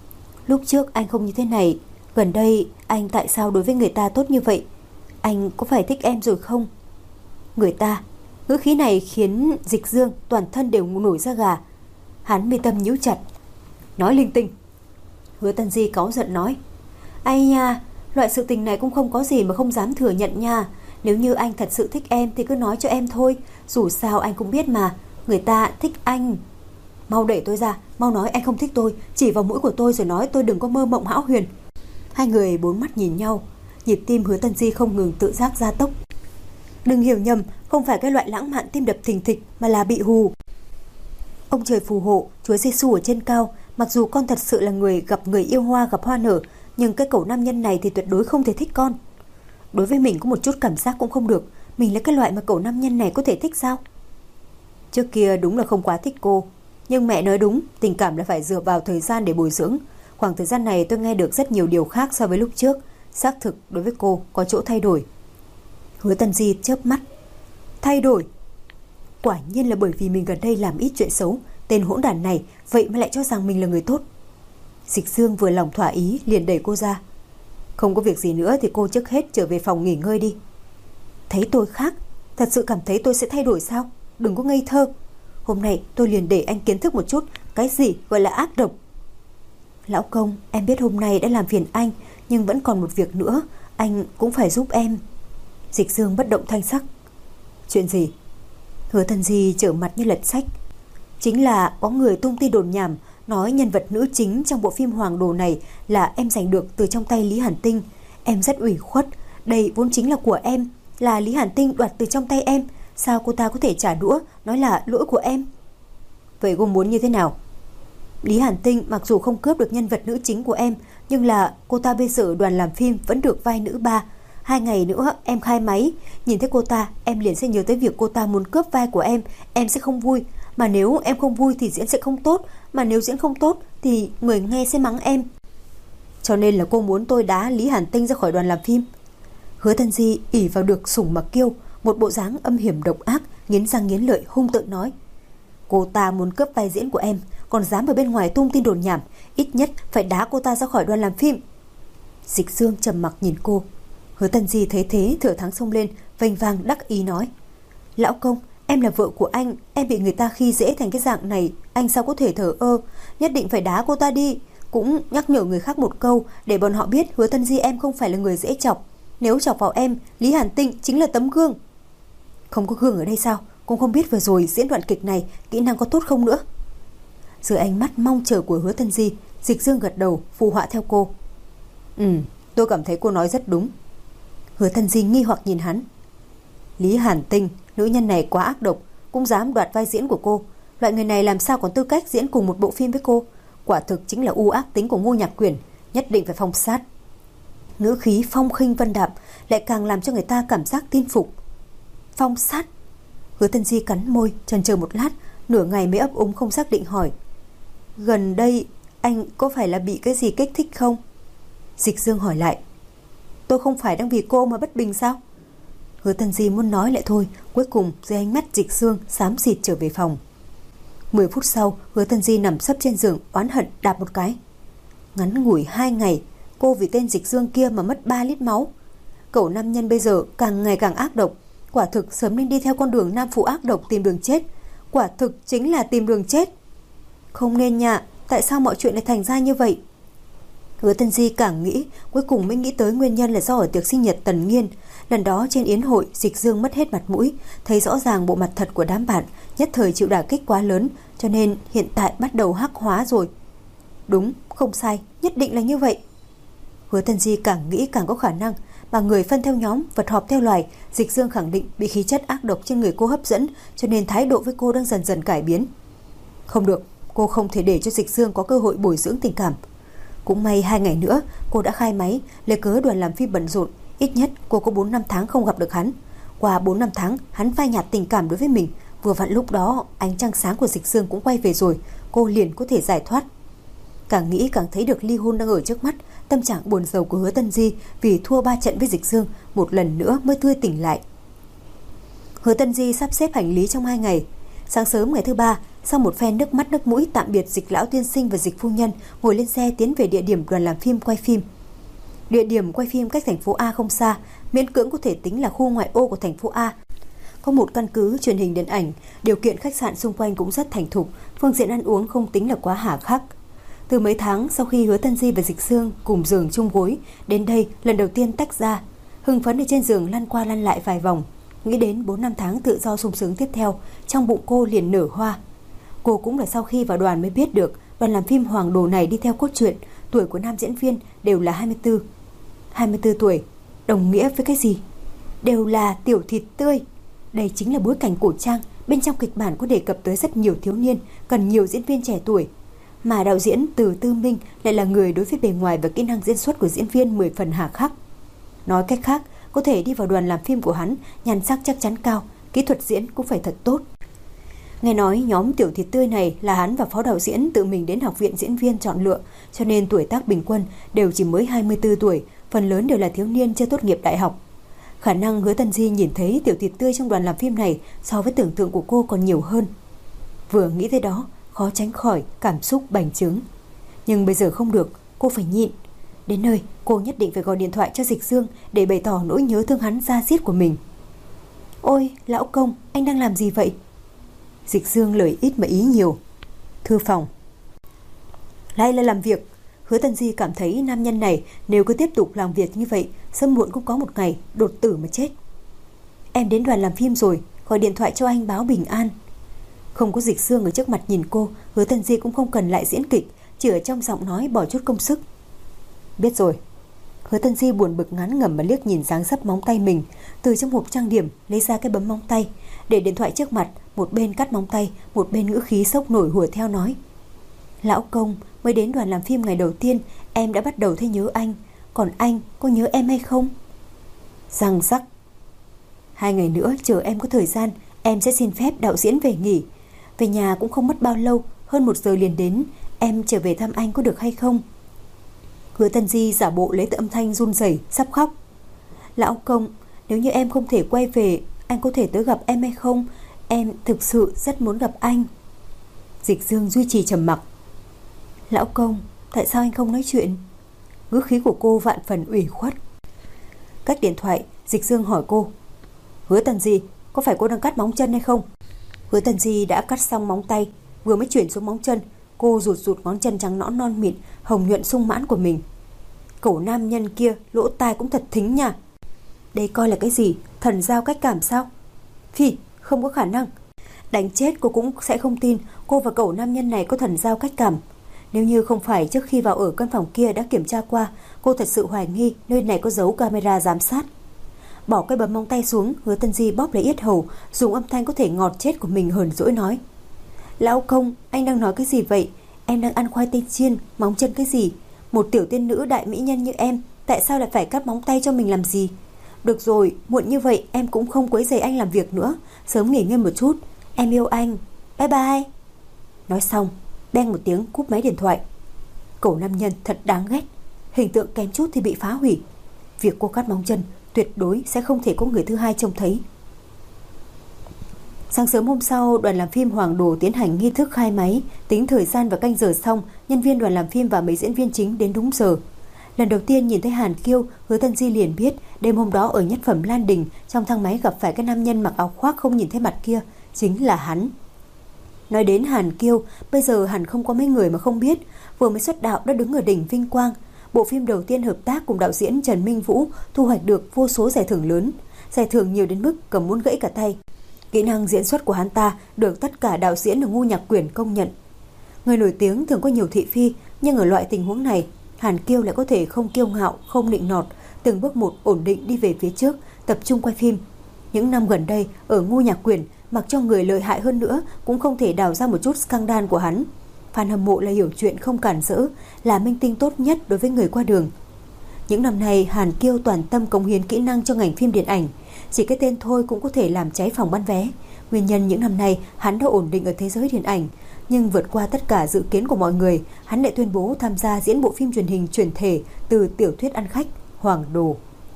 Lúc trước anh không như thế này, gần đây anh tại sao đối với người ta tốt như vậy? Anh có phải thích em rồi không? Người ta. Ngữ khí này khiến Dịch Dương toàn thân đều nổi da gà. Hắn mi tâm nhíu chặt. Nói linh tinh. Hứa Tân Di cáu giận nói. Ai nha, loại sự tình này cũng không có gì mà không dám thừa nhận nha. Nếu như anh thật sự thích em thì cứ nói cho em thôi. Dù sao anh cũng biết mà, người ta thích anh. Mau đẩy tôi ra, mau nói anh không thích tôi, chỉ vào mũi của tôi rồi nói tôi đừng có mơ mộng hão huyền. Hai người bốn mắt nhìn nhau, nhịp tim Hứa Tân Di không ngừng tự giác gia tốc. Đừng hiểu nhầm, không phải cái loại lãng mạn tim đập thình thịch, mà là bị hù. Ông trời phù hộ, Chúa Giêsu ở trên cao. Mặc dù con thật sự là người gặp người yêu hoa gặp hoa nở, nhưng cái cẩu nam nhân này thì tuyệt đối không thể thích con. Đối với mình có một chút cảm giác cũng không được. Mình là cái loại mà cẩu nam nhân này có thể thích sao? Trước kia đúng là không quá thích cô, nhưng mẹ nói đúng, tình cảm là phải dựa vào thời gian để bồi dưỡng. Khoảng thời gian này tôi nghe được rất nhiều điều khác so với lúc trước. Xác thực đối với cô có chỗ thay đổi. Hứa Tân Di chớp mắt. Thay đổi? Quả nhiên là bởi vì mình gần đây làm ít chuyện xấu. Tên hỗn đản này vậy mà lại cho rằng mình là người tốt. Dịch Dương vừa lòng thỏa ý liền đẩy cô ra. Không có việc gì nữa thì cô trước hết trở về phòng nghỉ ngơi đi. Thấy tôi khác? Thật sự cảm thấy tôi sẽ thay đổi sao? Đừng có ngây thơ. Hôm nay tôi liền để anh kiến thức một chút cái gì gọi là ác độc. Lão công, em biết hôm nay đã làm phiền anh, nhưng vẫn còn một việc nữa, anh cũng phải giúp em. Dịch Dương bất động thanh sắc. Chuyện gì? Hứa Thần Di trở mặt như lật sách. Chính là có người tung tin đồn nhảm nói nhân vật nữ chính trong bộ phim Hoàng Đồ này là em giành được từ trong tay Lý Hàn Tinh. Em rất ủy khuất, đây vốn chính là của em, là Lý Hàn Tinh đoạt từ trong tay em. Sao cô ta có thể trả đũa, nói là lỗi của em? Vậy cô muốn như thế nào? Lý Hàn Tinh mặc dù không cướp được nhân vật nữ chính của em, nhưng là cô ta bây giờ đoàn làm phim vẫn được vai nữ ba. 2 ngày nữa em khai máy, nhìn thấy cô ta em liền sẽ nhớ tới việc cô ta muốn cướp vai của em sẽ không vui. Mà nếu em không vui thì diễn sẽ không tốt, mà nếu diễn không tốt thì người nghe sẽ mắng em. Cho nên là cô muốn tôi đá Lý Hàn Tinh ra khỏi đoàn làm phim. Hứa Thần Di ỷ vào được sủng mà kiêu, một bộ dáng âm hiểm độc ác, nghiến răng nghiến lợi hung tợn nói: Cô ta muốn cướp vai diễn của em, còn dám ở bên ngoài tung tin đồn nhảm, ít nhất phải đá cô ta ra khỏi đoàn làm phim. Dịch Dương trầm mặc nhìn cô. Hứa Thần Di thấy thế thở thắng xông lên, vênh vang đắc ý nói: Lão công, em là vợ của anh, em bị người ta khi dễ thành cái dạng này, anh sao có thể thờ ơ, nhất định phải đá cô ta đi. Cũng nhắc nhở người khác một câu để bọn họ biết Hứa Thần Di em không phải là người dễ chọc. Nếu chọc vào em, Lý Hàn Tinh chính là tấm gương. Không có gương ở đây sao? Cũng không biết vừa rồi diễn đoạn kịch này kỹ năng có tốt không nữa. Dưới ánh mắt mong chờ của Hứa Thần Di, Dịch Dương gật đầu phụ họa theo cô. Tôi cảm thấy cô nói rất đúng. Hứa Thần Di nghi hoặc nhìn hắn. Lý Hàn Tinh, nữ nhân này quá ác độc, cũng dám đoạt vai diễn của cô. Loại người này làm sao còn tư cách diễn cùng một bộ phim với cô? Quả thực chính là u ác tính của Ngô Nhạc Quyển, nhất định phải phong sát. Ngữ khí phong khinh vân đạm lại càng làm cho người ta cảm giác tin phục. Phong sát? Hứa Thần Di cắn môi, chần chờ một lát, nửa ngày mới ấp úng không xác định hỏi: Gần đây anh có phải là bị cái gì kích thích không? Dịch Dương hỏi lại: Tôi không phải đang vì cô mà bất bình sao? Hứa Thần Di muốn nói lại thôi, cuối cùng dưới ánh mắt Dịch Dương xám xịt trở về phòng. 10 phút sau, Hứa Thần Di nằm sấp trên giường oán hận đạp một cái. Ngắn ngủi 2 ngày, cô vì tên Dịch Dương kia mà mất 3 lít máu. Cậu nam nhân bây giờ càng ngày càng ác độc, quả thực sớm nên đi theo con đường nam phụ ác độc tìm đường chết. Quả thực chính là tìm đường chết. Không nên nhạ, tại sao mọi chuyện lại thành ra như vậy? Hứa Thần Di càng nghĩ, cuối cùng mới nghĩ tới nguyên nhân là do ở tiệc sinh nhật Tần Nghiên. Lần đó trên yến hội, Dịch Dương mất hết mặt mũi, thấy rõ ràng bộ mặt thật của đám bạn, nhất thời chịu đả kích quá lớn, cho nên hiện tại bắt đầu hắc hóa rồi. Đúng, không sai, nhất định là như vậy. Hứa Thần Di càng nghĩ càng có khả năng, mà người phân theo nhóm, vật họp theo loài, Dịch Dương khẳng định bị khí chất ác độc trên người cô hấp dẫn, cho nên thái độ với cô đang dần dần cải biến. Không được, cô không thể để cho Dịch Dương có cơ hội bồi dưỡng tình cảm. Cũng may 2 ngày nữa cô đã khai máy, lấy cớ đoàn làm phim bận rộn, ít nhất cô có 4-5 tháng không gặp được hắn. Qua 4-5 tháng hắn phai nhạt tình cảm đối với mình, vừa vặn lúc đó ánh trăng sáng của Dịch Dương cũng quay về rồi, cô liền có thể giải thoát. Càng nghĩ càng thấy được ly hôn đang ở trước mắt, tâm trạng buồn rầu của Hứa Thần Di vì thua 3 trận với Dịch Dương một lần nữa mới tươi tỉnh lại. Hứa Thần Di sắp xếp hành lý trong 2 ngày. Sáng sớm ngày thứ 3, sau một phen nước mắt nước mũi tạm biệt Dịch lão tiên sinh và Dịch phu nhân, ngồi lên xe tiến về địa điểm đoàn làm phim quay phim. Địa điểm quay phim cách thành phố A không xa, miễn cưỡng có thể tính là khu ngoại ô của thành phố A. Có một căn cứ truyền hình điện ảnh, điều kiện khách sạn xung quanh cũng rất thành thục, phương diện ăn uống không tính là quá hà khắc. Từ mấy tháng sau khi Hứa Thần Di và Dịch Dương cùng giường chung gối, đến đây lần đầu tiên tách ra, hưng phấn ở trên giường lăn qua lăn lại vài vòng. Nghĩ đến 4-5 tháng tự do sung sướng tiếp theo, trong bụng cô liền nở hoa. Cô cũng là sau khi vào đoàn mới biết được đoàn làm phim Hoàng Đồ này đi theo cốt truyện, tuổi của nam diễn viên đều là 24. 24 tuổi, đồng nghĩa với cái gì? Đều là tiểu thịt tươi. Đây chính là bối cảnh cổ trang, bên trong kịch bản có đề cập tới rất nhiều thiếu niên, cần nhiều diễn viên trẻ tuổi. Mà đạo diễn Từ Tư Minh lại là người đối với bề ngoài và kỹ năng diễn xuất của diễn viên 10 phần hà khắc. Nói cách khác, có thể đi vào đoàn làm phim của hắn, nhan sắc chắc chắn cao, kỹ thuật diễn cũng phải thật tốt. Nghe nói nhóm tiểu thịt tươi này là hắn và phó đạo diễn tự mình đến học viện diễn viên chọn lựa, cho nên tuổi tác bình quân đều chỉ mới 24 tuổi, phần lớn đều là thiếu niên chưa tốt nghiệp đại học. Khả năng Hứa Thần Di nhìn thấy tiểu thịt tươi trong đoàn làm phim này so với tưởng tượng của cô còn nhiều hơn. Vừa nghĩ tới đó, khó tránh khỏi cảm xúc bành trướng. Nhưng bây giờ không được, cô phải nhịn. Đến nơi, cô nhất định phải gọi điện thoại cho Dịch Dương để bày tỏ nỗi nhớ thương hắn da diết của mình. Ôi, lão công, anh đang làm gì vậy? Dịch Dương lời ít mà ý nhiều. Thư phòng. Lại là làm việc. Hứa Thần Di cảm thấy nam nhân này nếu cứ tiếp tục làm việc như vậy, sớm muộn cũng có một ngày đột tử mà chết. Em đến đoàn làm phim rồi, gọi điện thoại cho anh báo bình an. Không có Dịch Dương ở trước mặt nhìn cô, Hứa Tần Di cũng không cần lại diễn kịch, chỉ ở trong giọng nói bỏ chút công sức. Biết rồi. Hứa Tần Di buồn bực ngán ngẩm mà liếc nhìn dáng dấp móng tay mình, từ trong hộp trang điểm lấy ra cái bấm móng tay, để điện thoại trước mặt, một bên cắt móng tay, một bên ngữ khí sốc nổi hùa theo nói: Lão công, mới đến đoàn làm phim ngày đầu tiên, em đã bắt đầu thấy nhớ anh. Còn anh có nhớ em hay không? Răng rắc. 2 ngày nữa chờ em có thời gian, em sẽ xin phép đạo diễn về nghỉ. Về nhà cũng không mất bao lâu, hơn 1 giờ liền đến. Em trở về thăm anh có được hay không? Hứa Tần Di giả bộ lấy âm thanh run rẩy sắp khóc. Lão công, nếu như em không thể quay về, anh có thể tới gặp em hay không? Em thực sự rất muốn gặp anh. Dịch Dương duy trì trầm mặc. Lão công, tại sao anh không nói chuyện? Ngữ khí của cô vạn phần ủy khuất. Cách điện thoại, Dịch Dương hỏi cô: Hứa Tần Di, có phải cô đang cắt móng chân hay không? Hứa Tần Di đã cắt xong móng tay, vừa mới chuyển xuống móng chân, cô rụt rụt ngón chân trắng nõn non mịn, hồng nhuận sung mãn của mình. Cậu nam nhân kia lỗ tai cũng thật thính nha. Đây coi là cái gì? Thần giao cách cảm sao? Phi, không có khả năng. Đánh chết cô cũng sẽ không tin cô và cậu nam nhân này có thần giao cách cảm. Nếu như không phải trước khi vào ở căn phòng kia đã kiểm tra qua, cô thật sự hoài nghi nơi này có giấu camera giám sát. Bỏ cái bấm móng tay xuống, Hứa Tần Di bóp lấy yết hầu, dùng âm thanh có thể ngọt chết của mình hờn dỗi nói: Lão công, anh đang nói cái gì vậy? Em đang ăn khoai tây chiên, móng chân cái gì? Một tiểu tiên nữ đại mỹ nhân như em, tại sao lại phải cắt móng tay cho mình làm gì? Được rồi, muộn như vậy em cũng không quấy rầy anh làm việc nữa, sớm nghỉ ngơi một chút. Em yêu anh, bye bye. Nói xong, beng một tiếng cúp máy điện thoại. Cậu nam nhân thật đáng ghét, hình tượng kém chút thì bị phá hủy. Việc cô cắt móng chân tuyệt đối sẽ không thể có người thứ hai trông thấy. Sáng sớm hôm sau, đoàn làm phim Hoàng Đồ tiến hành nghi thức khai máy, tính thời gian và canh giờ xong, nhân viên đoàn làm phim và mấy diễn viên chính đến đúng giờ. Lần đầu tiên nhìn thấy Hàn Kiêu, Hứa Tần Di liền biết đêm hôm đó ở Nhất Phẩm Lan Đình, trong thang máy gặp phải cái nam nhân mặc áo khoác không nhìn thấy mặt kia, chính là hắn. Nói đến Hàn Kiêu, bây giờ hẳn không có mấy người mà không biết, vừa mới xuất đạo đã đứng ở đỉnh vinh quang. Bộ phim đầu tiên hợp tác cùng đạo diễn Trần Minh Vũ thu hoạch được vô số giải thưởng lớn, giải thưởng nhiều đến mức cầm muốn gãy cả tay. Kỹ năng diễn xuất của hắn ta được tất cả đạo diễn ở Ngô Nhạc Quyển công nhận. Người nổi tiếng thường có nhiều thị phi, nhưng ở loại tình huống này, Hàn Kiêu lại có thể không kiêu ngạo, không nịnh nọt, từng bước một ổn định đi về phía trước, tập trung quay phim. Những năm gần đây, ở Ngô Nhạc Quyển, mặc cho người lợi hại hơn nữa cũng không thể đào ra một chút scandal của hắn. Fan hâm mộ là hiểu chuyện không cản rỡ, là minh tinh tốt nhất đối với người qua đường. Những năm này, Hàn Kiêu toàn tâm cống hiến kỹ năng cho ngành phim điện ảnh. Chỉ cái tên thôi cũng có thể làm cháy phòng bán vé. Nguyên nhân những năm nay hắn đã ổn định ở thế giới điện ảnh, nhưng vượt qua tất cả dự kiến của mọi người, hắn lại tuyên bố tham gia diễn bộ phim truyền hình chuyển thể từ tiểu thuyết ăn khách Hoàng Đồ.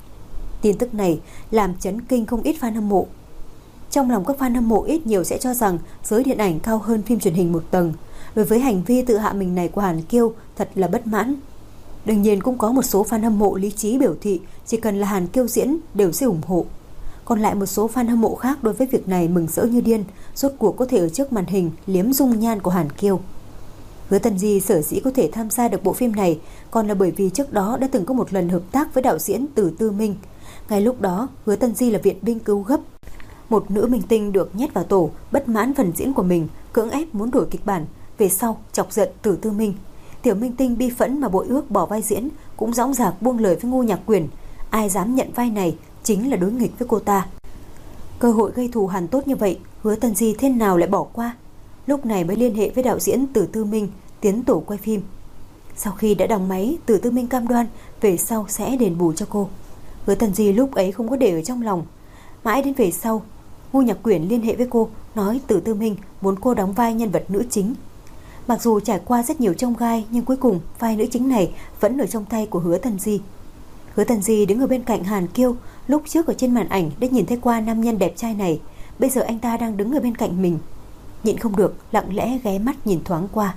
Tin tức này làm chấn kinh không ít fan hâm mộ. Trong lòng các fan hâm mộ ít nhiều sẽ cho rằng giới điện ảnh cao hơn phim truyền hình một tầng. Đối với hành vi tự hạ mình này của Hàn Kiêu thật là bất mãn. Đương nhiên cũng có một số fan hâm mộ lý trí biểu thị chỉ cần là Hàn Kiêu diễn đều sẽ ủng hộ. Còn lại một số fan hâm mộ khác đối với việc này mừng rỡ như điên, rốt cuộc có thể ở trước màn hình liếm dung nhan của Hàn Kiêu. Hứa Tần Di sở dĩ có thể tham gia được bộ phim này còn là bởi vì trước đó đã từng có một lần hợp tác với đạo diễn Từ Tư Minh. Ngay lúc đó, Hứa Tần Di là viện binh cứu gấp. Một nữ minh tinh được nhét vào tổ, bất mãn phần diễn của mình, cưỡng ép muốn đổi kịch bản, về sau chọc giận Từ Tư Minh. Tiểu minh tinh bi phẫn mà bội ước bỏ vai diễn, cũng dõng dạc buông lời với Ngô Nhạc Quyển, ai dám nhận vai này chính là đối nghịch với cô ta. Cơ hội gây thù hằn tốt như vậy, Hứa Tần Di thế nào lại bỏ qua? Lúc này mới liên hệ với đạo diễn Từ Tư Minh tiến tổ quay phim. Sau khi đã đóng máy, Từ Tư Minh cam đoan về sau sẽ đền bù cho cô. Hứa Tần Di lúc ấy không có để ở trong lòng. Mãi đến về sau, Ngô Nhạc Quyển liên hệ với cô, nói Từ Tư Minh muốn cô đóng vai nhân vật nữ chính. Mặc dù trải qua rất nhiều chông gai, nhưng cuối cùng vai nữ chính này vẫn ở trong tay của Hứa Tần Di. Hứa Tần Di đứng ở bên cạnh Hàn Kiêu, lúc trước ở trên màn ảnh đã nhìn thấy qua nam nhân đẹp trai này, bây giờ anh ta đang đứng ở bên cạnh mình. Nhịn không được, lặng lẽ ghé mắt nhìn thoáng qua.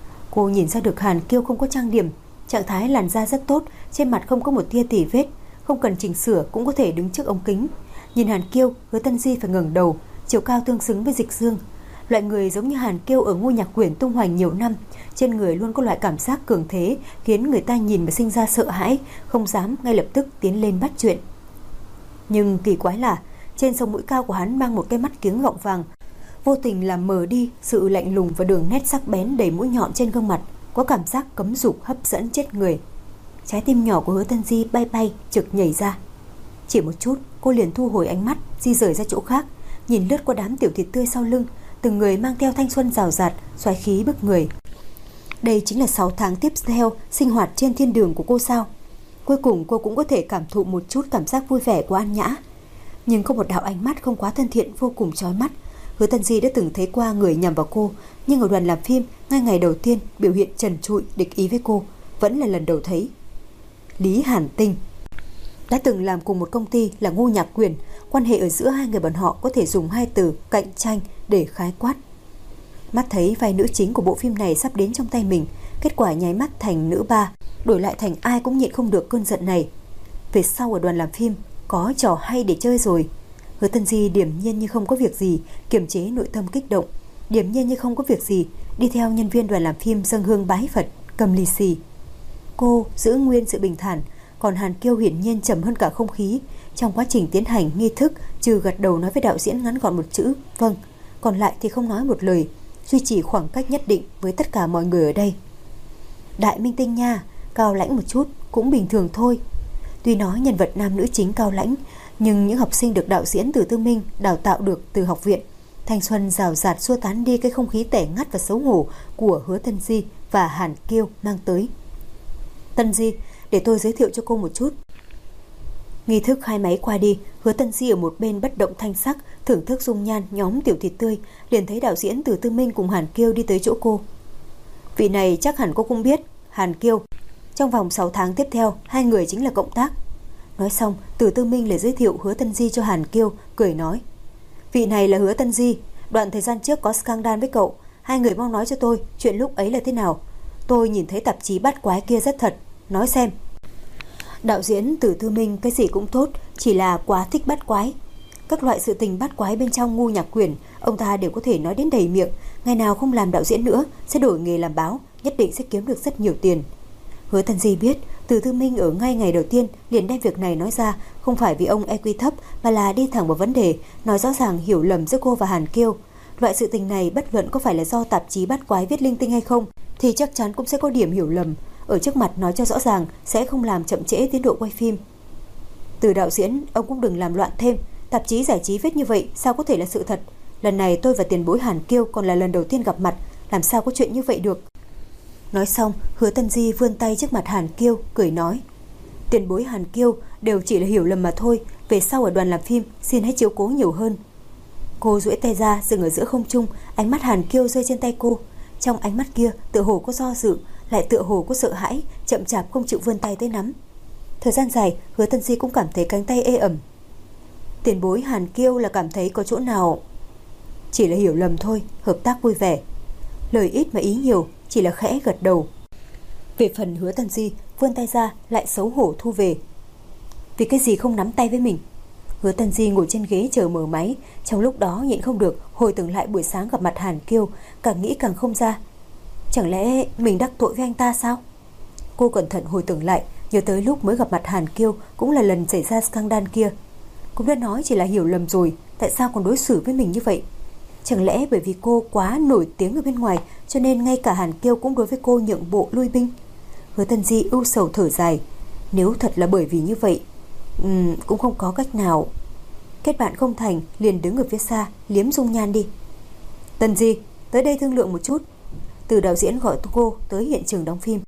Cô nhìn ra được Hàn Kiêu không có trang điểm, trạng thái làn da rất tốt, trên mặt không có một tia tỉ vết, không cần chỉnh sửa cũng có thể đứng trước ống kính. Nhìn Hàn Kiêu, Hứa Tần Di phải ngẩng đầu, chiều cao tương xứng với Dịch Dương. Loại người giống như Hàn Kiêu ở Ngô Nhạc Quyển tung hoành nhiều năm, trên người luôn có loại cảm giác cường thế, khiến người ta nhìn mà sinh ra sợ hãi, không dám ngay lập tức tiến lên bắt chuyện. Nhưng kỳ quái là Trên sống mũi cao của hắn mang một cái mắt kiếng gọng vàng, vô tình làm mờ đi sự lạnh lùng và đường nét sắc bén đầy mũi nhọn trên gương mặt, có cảm giác cấm dục hấp dẫn chết người. Trái tim nhỏ của Hứa Tân Di bay bay trực nhảy ra. Chỉ một chút, cô liền thu hồi ánh mắt, di rời ra chỗ khác, nhìn lướt qua đám tiểu thịt tươi sau lưng, từng người mang theo thanh xuân rào rạt, xoáy khí bức người. Đây chính là 6 tháng tiếp theo sinh hoạt trên thiên đường của cô sao? Cuối cùng cô cũng có thể cảm thụ một chút cảm giác vui vẻ của An Nhã. Nhưng có một đạo ánh mắt không quá thân thiện vô cùng chói mắt. Hứa Tân Di đã từng thấy qua người nhằm vào cô, nhưng ở đoàn làm phim, ngay ngày đầu tiên biểu hiện trần trụi địch ý với cô, vẫn là lần đầu thấy. Lý Hàn Tinh đã từng làm cùng một công ty là Ngô Nhạc Quyền, quan hệ ở giữa hai người bọn họ có thể dùng hai từ cạnh tranh để khái quát. Mắt thấy vai nữ chính của bộ phim này sắp đến trong tay mình, kết quả nháy mắt thành nữ ba, đổi lại thành ai cũng nhịn không được cơn giận này. Về sau ở đoàn làm phim có trò hay để chơi rồi. Hứa Tân Di điềm nhiên như không có việc gì, kiềm chế nội tâm kích động, điềm nhiên như không có việc gì đi theo nhân viên đoàn làm phim dâng hương bái Phật, cầm lì xì. Cô giữ nguyên sự bình thản, còn Hàn Kiêu hiển nhiên trầm hơn cả không khí. Trong quá trình tiến hành nghi thức, trừ gật đầu nói với đạo diễn ngắn gọn một chữ vâng, còn lại thì không nói một lời, duy trì khoảng cách nhất định với tất cả mọi người ở đây. Đại minh tinh nha, cao lãnh một chút cũng bình thường thôi. Tuy nói nhân vật nam nữ chính cao lãnh, nhưng những học sinh được đạo diễn Từ Tư Minh đào tạo được từ học viện, thanh xuân rào rạt xua tán đi cái không khí tẻ ngắt và xấu hổ của Hứa Tân Di và Hàn Kiêu mang tới. Tân Di, để tôi giới thiệu cho cô một chút. Nghi thức khai máy qua đi, Hứa Tân Di ở một bên bất động thanh sắc thưởng thức dung nhan nhóm tiểu thịt tươi, liền thấy đạo diễn Từ Tư Minh cùng Hàn Kiêu đi tới chỗ cô. Vị này chắc hẳn cô cũng biết, Hàn Kiêu. Trong vòng 6 tháng tiếp theo, hai người chính là cộng tác. Nói xong, Từ Tư Minh lại giới thiệu Hứa Tân Di cho Hàn Kiêu, cười nói: vị này là Hứa Tân Di, đoạn thời gian trước có scandal với cậu, hai người mau nói cho tôi chuyện lúc ấy là thế nào. Tôi nhìn thấy tạp chí bắt quái kia rất thật, nói xem. Đạo diễn Từ Tư Minh cái gì cũng tốt, chỉ là quá thích bắt quái. Các loại sự tình bắt quái bên trong Ngô Nhạc Quyền, ông ta đều có thể nói đến đầy miệng. Ngày nào không làm đạo diễn nữa, sẽ đổi nghề làm báo, nhất định sẽ kiếm được rất nhiều tiền. Hứa Tân Di biết Từ Tư Minh ở ngay ngày đầu tiên liền đem việc này nói ra, không phải vì ông EQ thấp, mà là đi thẳng vào vấn đề, nói rõ ràng hiểu lầm giữa cô và Hàn Kiêu. Loại sự tình này bất luận có phải là do tạp chí bắt quái viết linh tinh hay không, thì chắc chắn cũng sẽ có điểm hiểu lầm. Ở trước mặt nói cho rõ ràng, sẽ không làm chậm trễ tiến độ quay phim. Từ đạo diễn, ông cũng đừng làm loạn thêm. Tạp chí giải trí viết như vậy sao có thể là sự thật? Lần này tôi và tiền bối Hàn Kiêu còn là lần đầu tiên gặp mặt, làm sao có chuyện như vậy được? Nói xong, Hứa Tân Di vươn tay trước mặt Hàn Kiêu, cười nói: tiền bối Hàn Kiêu đều chỉ là hiểu lầm mà thôi, về sau ở đoàn làm phim xin hãy chiếu cố nhiều hơn. Cô duỗi tay ra dừng ở giữa không trung, ánh mắt Hàn Kiêu rơi trên tay cô. Trong ánh mắt kia tựa hồ có do dự, lại tựa hồ có sợ hãi, chậm chạp không chịu vươn tay tới nắm. Thời gian dài, Hứa Tân Di cũng cảm thấy cánh tay ê ẩm. Tiền bối Hàn Kiêu là cảm thấy có chỗ nào chỉ là hiểu lầm thôi, hợp tác vui vẻ. Lời ít mà ý nhiều, chỉ là khẽ gật đầu. Về phần Hứa Tân Di, vươn tay ra lại xấu hổ thu về. Vì cái gì không nắm tay với mình? Hứa Tân Di ngồi trên ghế chờ mở máy, trong lúc đó nhịn không được hồi tưởng lại buổi sáng gặp mặt Hàn Kiêu, càng nghĩ càng không ra. Chẳng lẽ mình đắc tội với anh ta sao? Cô cẩn thận hồi tưởng lại, nhớ tới lúc mới gặp mặt Hàn Kiêu cũng là lần xảy ra scandal kia. Cũng đã nói chỉ là hiểu lầm rồi, tại sao còn đối xử với mình như vậy? Chẳng lẽ bởi vì cô quá nổi tiếng ở bên ngoài, cho nên ngay cả Hàn Kiêu cũng đối với cô nhượng bộ lui binh? Hứa Tân Di ưu sầu thở dài. Nếu thật là bởi vì như vậy, cũng không có cách nào. Kết bạn không thành, liền đứng ở phía xa liếm dung nhan đi. Tân Di, tới đây thương lượng một chút. Từ đạo diễn gọi cô tới hiện trường đóng phim.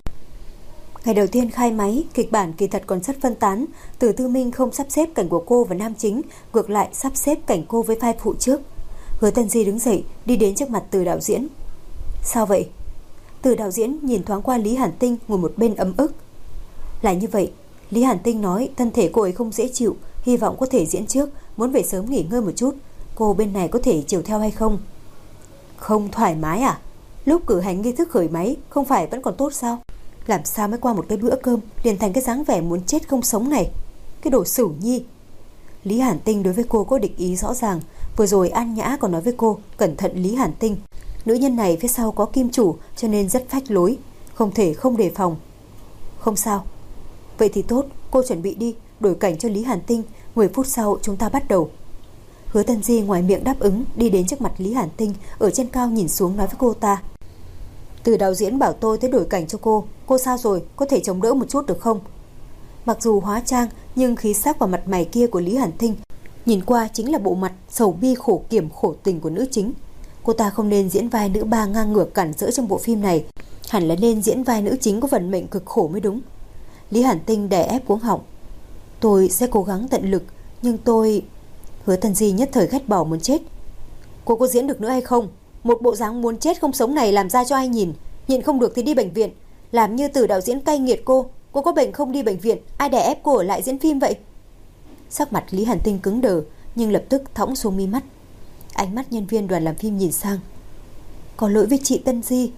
Ngày đầu tiên khai máy, kịch bản kỳ thật còn rất phân tán. Từ Tư Minh không sắp xếp cảnh của cô và nam chính, ngược lại sắp xếp cảnh cô với vai phụ trước. Hứa Tân Di đứng dậy, đi đến trước mặt Từ đạo diễn. Sao vậy? Từ đạo diễn nhìn thoáng qua Lý Hàn Tinh ngồi một bên ấm ức. Là như vậy, Lý Hàn Tinh nói thân thể cô ấy không dễ chịu, hy vọng có thể diễn trước, muốn về sớm nghỉ ngơi một chút. Cô bên này có thể chiều theo hay không? Không thoải mái à? Lúc cử hành nghi thức khởi máy không phải vẫn còn tốt sao? Làm sao mới qua một cái bữa cơm liền thành cái dáng vẻ muốn chết không sống này? Cái đồ xỉu nhi. Lý Hàn Tinh đối với cô có địch ý rõ ràng. Vừa rồi An Nhã còn nói với cô cẩn thận Lý Hàn Tinh, nữ nhân này phía sau có kim chủ, cho nên rất phách lối, không thể không đề phòng. Không sao. Vậy thì tốt, cô chuẩn bị đi, đổi cảnh cho Lý Hàn Tinh, 10 phút sau chúng ta bắt đầu. Hứa Tân Di ngoài miệng đáp ứng, đi đến trước mặt Lý Hàn Tinh, ở trên cao nhìn xuống nói với cô ta: Từ đạo diễn bảo tôi tới đổi cảnh cho cô sao rồi, có thể chống đỡ một chút được không? Mặc dù hóa trang, nhưng khí sắc và mặt mày kia của Lý Hàn Tinh nhìn qua chính là bộ mặt sầu bi khổ kiểm khổ tình của nữ chính. Cô ta không nên diễn vai nữ ba ngang ngược cản rỡ trong bộ phim này, hẳn là nên diễn vai nữ chính có vận mệnh cực khổ mới đúng. Lý Hàn Tinh đè ép cuống họng: Tôi sẽ cố gắng tận lực, nhưng tôi... Hứa Tân Di nhất thời ghét bỏ muốn chết. Cô có diễn được nữa hay không? Một bộ dáng muốn chết không sống này làm ra cho ai nhìn? Nhịn không được thì đi bệnh viện. Làm như Từ đạo diễn cay nghiệt cô có bệnh không đi bệnh viện, ai đè ép cô ở lại diễn phim vậy? Sắc mặt Lý Hàn Tinh cứng đờ, nhưng lập tức thõng xuống mi mắt. Ánh mắt nhân viên đoàn làm phim nhìn sang: Có lỗi với chị Tân Di,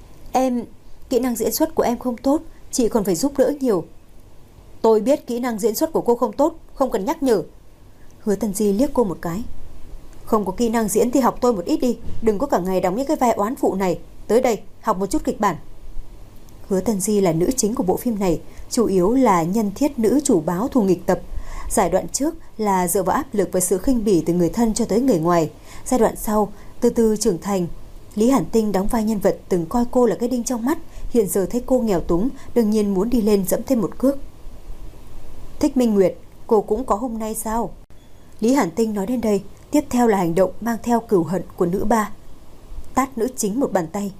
kỹ năng diễn xuất của em không tốt, chị còn phải giúp đỡ nhiều. Tôi biết kỹ năng diễn xuất của cô không tốt, không cần nhắc nhở. Hứa Tân Di liếc cô một cái: Không có kỹ năng diễn thì học tôi một ít đi, đừng có cả ngày đóng những cái vai oán phụ này. Tới đây học một chút kịch bản. Hứa Tân Di là nữ chính của bộ phim này, chủ yếu là nhân thiết nữ chủ báo thù nghịch tập. Giai đoạn trước là dựa vào áp lực và sự khinh bỉ từ người thân cho tới người ngoài. Giai đoạn sau từ từ trưởng thành. Lý Hàn Tinh đóng vai nhân vật từng coi cô là cái đinh trong mắt, hiện giờ thấy cô nghèo túng, đương nhiên muốn đi lên dẫm thêm một cước. Thích Minh Nguyệt, cô cũng có hôm nay sao? Lý Hàn Tinh nói đến đây, tiếp theo là hành động mang theo cừu hận của nữ ba. Tát nữ chính một bàn tay: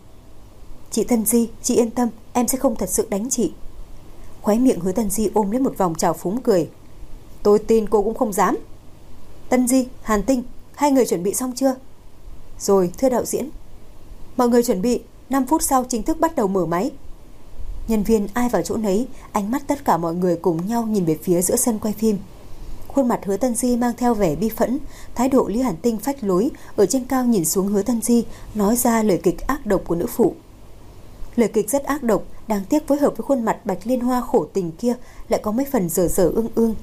Chị Tân Di, chị yên tâm, em sẽ không thật sự đánh chị. Khóe miệng Hứa Tân Di ôm lấy một vòng trào phúng cười: Tôi tin cô cũng không dám. Tân Di, Hàn Tinh, hai người chuẩn bị xong chưa? Rồi, thưa đạo diễn. Mọi người chuẩn bị, 5 phút sau chính thức bắt đầu mở máy. Nhân viên ai vào chỗ nấy, ánh mắt tất cả mọi người cùng nhau nhìn về phía giữa sân quay phim. Khuôn mặt Hứa Tân Di mang theo vẻ bi phẫn, thái độ Lý Hàn Tinh phách lối, ở trên cao nhìn xuống Hứa Tân Di, nói ra lời kịch ác độc của nữ phụ. Lời kịch rất ác độc, đáng tiếc phối hợp với khuôn mặt Bạch Liên Hoa khổ tình kia lại có mấy phần dở dở ương ương.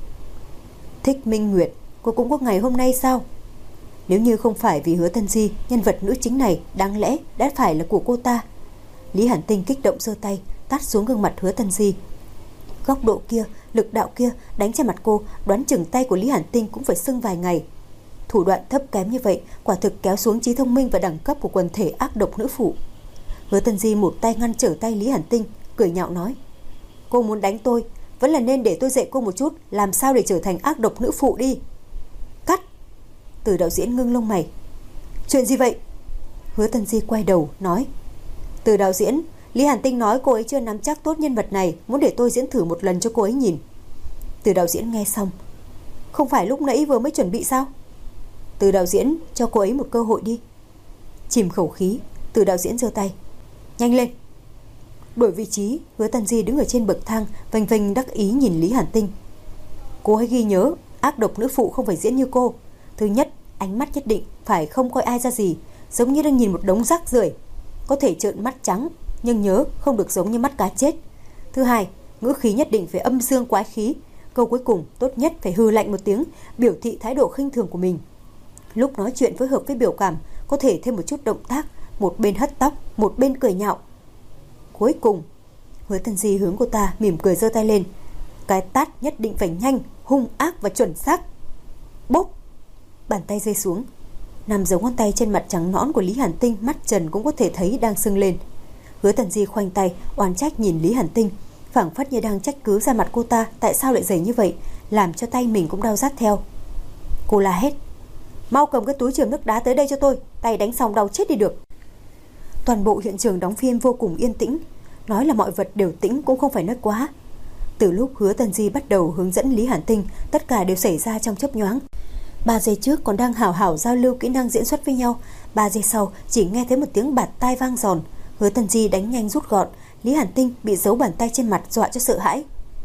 Thích Minh Nguyệt, cô cũng có ngày hôm nay sao? Nếu như không phải vì Hứa Tân Di, nhân vật nữ chính này đáng lẽ đã phải là của cô ta. Lý Hàn Tinh kích động giơ tay tát xuống gương mặt Hứa Tân Di. Góc độ kia, lực đạo kia đánh trên mặt cô, đoán chừng tay của Lý Hàn Tinh cũng phải sưng vài ngày. Thủ đoạn thấp kém như vậy quả thực kéo xuống trí thông minh và đẳng cấp của quần thể ác độc nữ phụ. Hứa Tân Di một tay ngăn trở tay Lý Hàn Tinh, cười nhạo nói: Cô muốn đánh tôi, vẫn là nên để tôi dạy cô một chút làm sao để trở thành ác độc nữ phụ đi. Cắt. Từ đạo diễn ngưng lông mày: Chuyện gì vậy? Hứa Tân Di quay đầu nói: Từ đạo diễn, Lý Hàn Tinh nói cô ấy chưa nắm chắc tốt nhân vật này, muốn để tôi diễn thử một lần cho cô ấy nhìn. Từ đạo diễn nghe xong: Không phải lúc nãy vừa mới chuẩn bị sao? Từ đạo diễn, cho cô ấy một cơ hội đi. Chìm khẩu khí, từ đạo diễn giơ tay: Nhanh lên. Đổi vị trí, Hứa Tân Di đứng ở trên bậc thang, vênh vênh đắc ý nhìn Lý Hàn Tinh. Cô hãy ghi nhớ, ác độc nữ phụ không phải diễn như cô. Thứ nhất, ánh mắt nhất định phải không coi ai ra gì, giống như đang nhìn một đống rác rưởi. Có thể trợn mắt trắng, nhưng nhớ không được giống như mắt cá chết. Thứ hai, ngữ khí nhất định phải âm dương quái khí. Câu cuối cùng tốt nhất phải hừ lạnh một tiếng, biểu thị thái độ khinh thường của mình. Lúc nói chuyện phối hợp với biểu cảm, có thể thêm một chút động tác, một bên hất tóc, một bên cười nhạo. Cuối cùng, Hứa Tân Di hướng cô ta mỉm cười giơ tay lên. Cái tát nhất định phải nhanh, hung ác và chuẩn xác. Bốp. Bàn tay rơi xuống. 5 dấu ngón tay trên mặt trắng nõn của Lý Hàn Tinh, mắt trần cũng có thể thấy đang sưng lên. Hứa Tân Di khoanh tay oán trách nhìn Lý Hàn Tinh, phảng phất như đang trách cứ ra mặt cô ta tại sao lại dày như vậy, làm cho tay mình cũng đau rát theo. Cô la hét: Mau cầm cái túi chườm nước đá tới đây cho tôi, tay đánh xong đau chết đi được. Toàn bộ hiện trường đóng phim vô cùng yên tĩnh, nói là mọi vật đều tĩnh cũng không phải nói quá. Từ lúc Hứa Tân Di bắt đầu hướng dẫn Lý Hàn Tinh, tất cả đều xảy ra trong chớp nhoáng. 3 giây trước còn đang hào hào giao lưu kỹ năng diễn xuất với nhau, 3 giây sau chỉ nghe thấy một tiếng bạt tai vang giòn. Hứa Tân Di đánh nhanh rút gọn, Lý Hàn Tinh bị giấu bàn tay trên mặt dọa cho sợ hãi.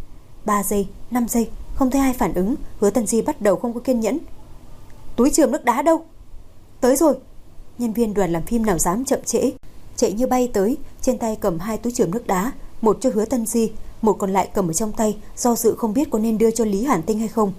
3 giây, 5 giây, không thấy ai phản ứng, Hứa Tân Di bắt đầu không có kiên nhẫn. Túi chườm nước đá đâu? Tới rồi. Nhân viên đoàn làm phim nào dám chậm trễ, chạy như bay tới, trên tay cầm 2 túi chườm nước đá, một cho Hứa Tân Di, một còn lại cầm ở trong tay, do dự không biết có nên đưa cho Lý Hàn Tinh hay không.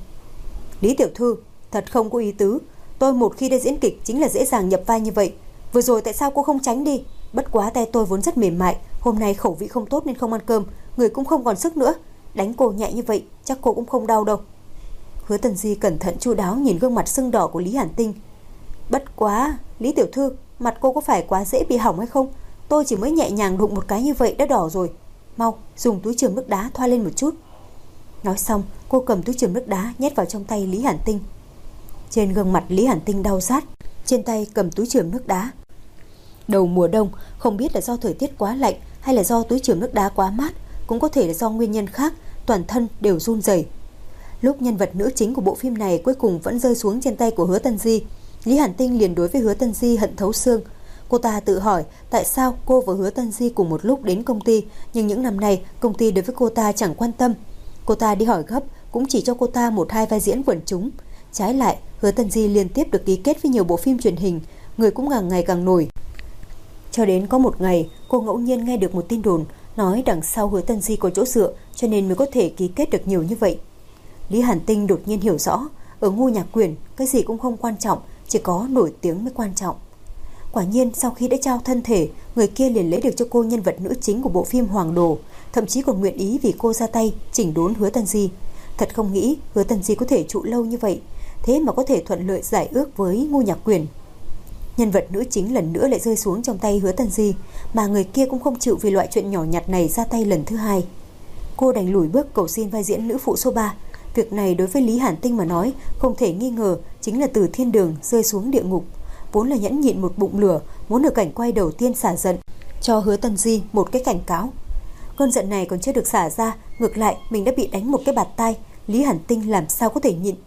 Lý tiểu thư, thật không có ý tứ, tôi một khi đã diễn kịch chính là dễ dàng nhập vai như vậy. Vừa rồi tại sao cô không tránh đi? Bất quá tay tôi vốn rất mềm mại, hôm nay khẩu vị không tốt nên không ăn cơm, người cũng không còn sức nữa. Đánh cô nhẹ như vậy, chắc cô cũng không đau đâu. Hứa Tân Di cẩn thận chu đáo nhìn gương mặt sưng đỏ của Lý Hàn Tinh. Bất quá, Lý tiểu thư, mặt cô có phải quá dễ bị hỏng hay không? Tôi chỉ mới nhẹ nhàng đụng một cái như vậy đã đỏ rồi. Mau, dùng túi chườm nước đá thoa lên một chút. Nói xong, cô cầm túi chườm nước đá nhét vào trong tay Lý Hàn Tinh. Trên gương mặt Lý Hàn Tinh đau rát, trên tay cầm túi chườm nước đá. Đầu mùa đông, không biết là do thời tiết quá lạnh hay là do túi chườm nước đá quá mát, cũng có thể là do nguyên nhân khác, toàn thân đều run rẩy. Lúc nhân vật nữ chính của bộ phim này cuối cùng vẫn rơi xuống trên tay của Hứa Tân Di, Lý Hàn Tinh liền đối với Hứa Tân Di hận thấu xương. Cô ta tự hỏi tại sao cô và Hứa Tân Di cùng một lúc đến công ty, nhưng những năm nay công ty đối với cô ta chẳng quan tâm. Cô ta đi hỏi gấp cũng chỉ cho cô ta 1-2 vai diễn quần chúng. Trái lại, Hứa Tân Di liên tiếp được ký kết với nhiều bộ phim truyền hình, người cũng càng ngày càng nổi. Cho đến có một ngày, cô ngẫu nhiên nghe được một tin đồn nói đằng sau Hứa Tân Di có chỗ dựa, cho nên mới có thể ký kết được nhiều như vậy. Lý Hàn Tinh đột nhiên hiểu rõ, ở Ngô Nhạc Quyền, cái gì cũng không quan trọng, chỉ có nổi tiếng mới quan trọng. Quả nhiên sau khi đã trao thân thể, người kia liền lấy được cho cô nhân vật nữ chính của bộ phim Hoàng Đồ, thậm chí còn nguyện ý vì cô ra tay chỉnh đốn Hứa Tân Di. Thật không nghĩ Hứa Tân Di có thể trụ lâu như vậy, thế mà có thể thuận lợi giải ước với Ngô Nhạc Quyền. Nhân vật nữ chính lần nữa lại rơi xuống trong tay Hứa Tân Di, mà người kia cũng không chịu vì loại chuyện nhỏ nhặt này ra tay lần thứ hai. Cô đành lùi bước cầu xin vai diễn nữ phụ số 3. Việc này đối với Lý Hàn Tinh mà nói, không thể nghi ngờ chính là từ thiên đường rơi xuống địa ngục. Vốn là nhẫn nhịn một bụng lửa, muốn ở cảnh quay đầu tiên xả giận, cho Hứa Tân Di một cái cảnh cáo. Cơn giận này còn chưa được xả ra, ngược lại mình đã bị đánh một cái bạt tai. Lý Hàn Tinh làm sao có thể nhịn.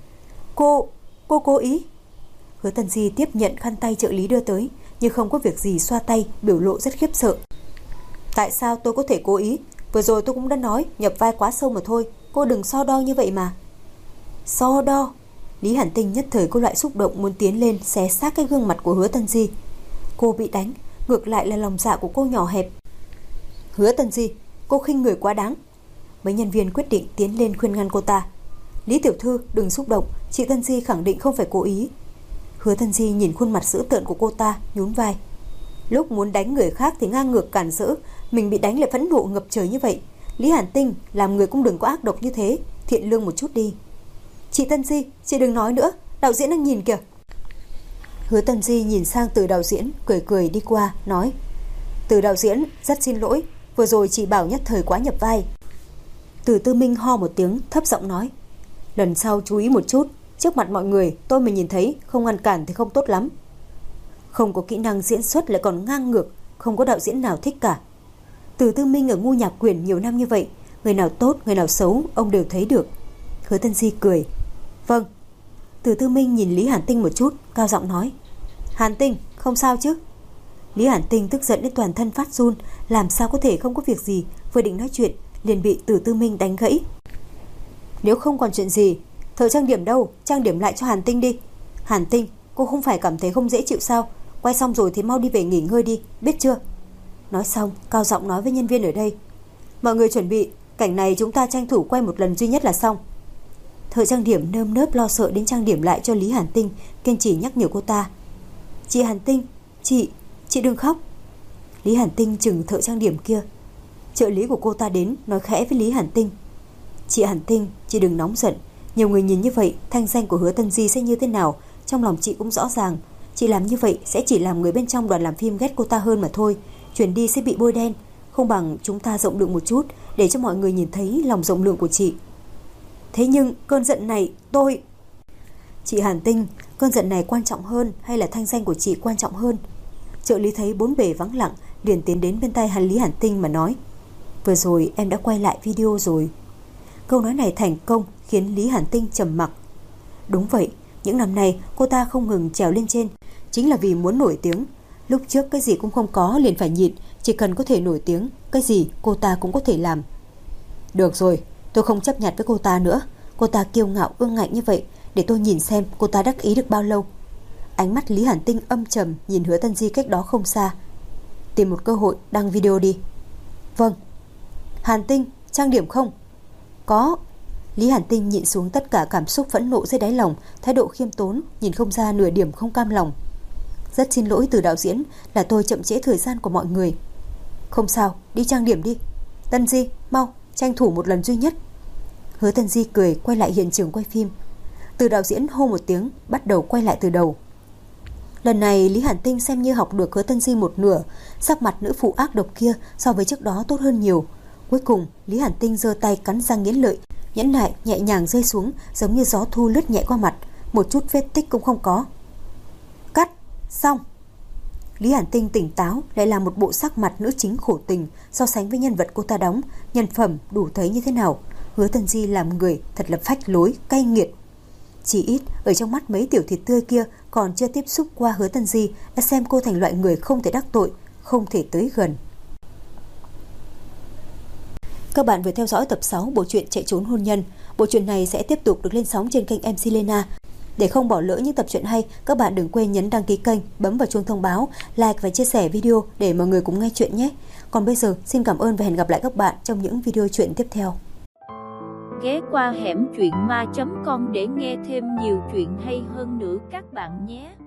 Cô cố ý. Hứa Tân Di tiếp nhận khăn tay trợ lý đưa tới, nhưng không có việc gì xoa tay, biểu lộ rất khiếp sợ. Tại sao tôi có thể cố ý? Vừa rồi tôi cũng đã nói nhập vai quá sâu mà thôi, cô đừng so đo như vậy mà. So đo? Lý Hàn Tinh nhất thời có loại xúc động muốn tiến lên xé xác cái gương mặt của Hứa Tân Di. Cô bị đánh, ngược lại là lòng dạ của cô nhỏ hẹp. Hứa Tân Di, cô khinh người quá đáng. Mấy nhân viên quyết định tiến lên khuyên ngăn cô ta. Lý tiểu thư, đừng xúc động, chị Tân Di khẳng định không phải cố ý. Hứa Tân Di nhìn khuôn mặt dữ tợn của cô ta, nhún vai. Lúc muốn đánh người khác thì ngang ngược cản rỡ, mình bị đánh lại phẫn nộ ngập trời như vậy. Lý Hàn Tinh, làm người cũng đừng có ác độc như thế, thiện lương một chút đi. Chị Tân Di, chị đừng nói nữa, đạo diễn đang nhìn kìa. Hứa Tân Di nhìn sang Từ đạo diễn, cười cười đi qua, nói. Từ đạo diễn, rất xin lỗi, vừa rồi chị bảo nhất thời quá nhập vai. Từ Tư Minh ho một tiếng, thấp giọng nói. Lần sau chú ý một chút, trước mặt mọi người tôi mà nhìn thấy không ngăn cản thì không tốt lắm. Không có kỹ năng diễn xuất lại còn ngang ngược, không có đạo diễn nào thích cả. Từ Tư Minh ở Ngô Nhạc Quyền nhiều năm như vậy, người nào tốt, người nào xấu, ông đều thấy được. Hứa Tân Di cười. Vâng. Từ Tư Minh nhìn Lý Hàn Tinh một chút, cao giọng nói. Hàn Tinh, không sao chứ? Lý Hàn Tinh tức giận đến toàn thân phát run, làm sao có thể không có việc gì, vừa định nói chuyện liền bị Từ Tư Minh đánh gãy. Nếu không còn chuyện gì, thợ trang điểm đâu, trang điểm lại cho Hàn Tinh đi. Hàn Tinh, cô không phải cảm thấy không dễ chịu sao? Quay xong rồi thì mau đi về nghỉ ngơi đi, biết chưa? Nói xong, cao giọng nói với nhân viên ở đây. Mọi người chuẩn bị, cảnh này chúng ta tranh thủ quay một lần duy nhất là xong. Thợ trang điểm nơm nớp lo sợ đến trang điểm lại cho Lý Hàn Tinh, kiên trì nhắc nhở cô ta. Chị Hàn Tinh, chị đừng khóc. Lý Hàn Tinh chừng thợ trang điểm kia. Trợ lý của cô ta đến, nói khẽ với Lý Hàn Tinh. Chị Hàn Tinh, chị đừng nóng giận. Nhiều người nhìn như vậy, thanh danh của Hứa Tân Di sẽ như thế nào, trong lòng chị cũng rõ ràng. Chị làm như vậy sẽ chỉ làm người bên trong đoàn làm phim ghét cô ta hơn mà thôi. Chuyển đi sẽ bị bôi đen. Không bằng chúng ta rộng lượng một chút, để cho mọi người nhìn thấy lòng rộng lượng của chị. Thế nhưng cơn giận này tôi... Chị Hàn Tinh, cơn giận này quan trọng hơn hay là thanh danh của chị quan trọng hơn? Trợ lý thấy bốn bề vắng lặng, liền tiến đến bên tay Lý Hàn Tinh mà nói. Vừa rồi em đã quay lại video rồi. Câu nói này thành công khiến Lý Hàn Tinh trầm mặc. Đúng vậy, những năm nay cô ta không ngừng trèo lên trên, chính là vì muốn nổi tiếng. Lúc trước cái gì cũng không có liền phải nhịn, chỉ cần có thể nổi tiếng, cái gì cô ta cũng có thể làm. Được rồi, tôi không chấp nhặt với cô ta nữa. Cô ta kiêu ngạo ương ngạnh như vậy, để tôi nhìn xem cô ta đắc ý được bao lâu. Ánh mắt Lý Hàn Tinh âm trầm nhìn Hứa Tân Di cách đó không xa. Tìm một cơ hội đăng video đi. Vâng. Hàn Tinh, trang điểm không? Có. Lý Hàn Tinh nhịn xuống tất cả cảm xúc phẫn nộ dưới đáy lòng, thái độ khiêm tốn, nhìn không ra nửa điểm không cam lòng. Rất xin lỗi Từ đạo diễn, là tôi chậm trễ thời gian của mọi người. Không sao, đi trang điểm đi. Tân Di, mau, tranh thủ một lần duy nhất. Hứa Tân Di cười quay lại hiện trường quay phim. Từ đạo diễn hô một tiếng, bắt đầu quay lại từ đầu. Lần này Lý Hàn Tinh xem như học được Hứa Tân Di một nửa, sắc mặt nữ phụ ác độc kia so với trước đó tốt hơn nhiều. Cuối cùng, Lý Hàn Tinh giơ tay cắn răng nghiến lợi, nhẫn nại nhẹ nhàng rơi xuống, giống như gió thu lướt nhẹ qua mặt, một chút vết tích cũng không có. Cắt, xong. Lý Hàn Tinh tỉnh táo, lại là một bộ sắc mặt nữ chính khổ tình, so sánh với nhân vật cô ta đóng, nhân phẩm đủ thấy như thế nào. Hứa Tân Di làm người thật là phách lối, cay nghiệt. Chỉ ít ở trong mắt mấy tiểu thịt tươi kia còn chưa tiếp xúc qua Hứa Tân Di đã xem cô thành loại người không thể đắc tội, không thể tới gần. Các bạn vừa theo dõi tập 6 bộ truyện Chạy trốn hôn nhân. Bộ truyện này sẽ tiếp tục được lên sóng trên kênh MC Lena. Để không bỏ lỡ những tập truyện hay, các bạn đừng quên nhấn đăng ký kênh, bấm vào chuông thông báo, like và chia sẻ video để mọi người cùng nghe chuyện nhé. Còn bây giờ, xin cảm ơn và hẹn gặp lại các bạn trong những video truyện tiếp theo. Ghé qua hẻm truyện ma.com để nghe thêm nhiều chuyện hay hơn nữa các bạn nhé.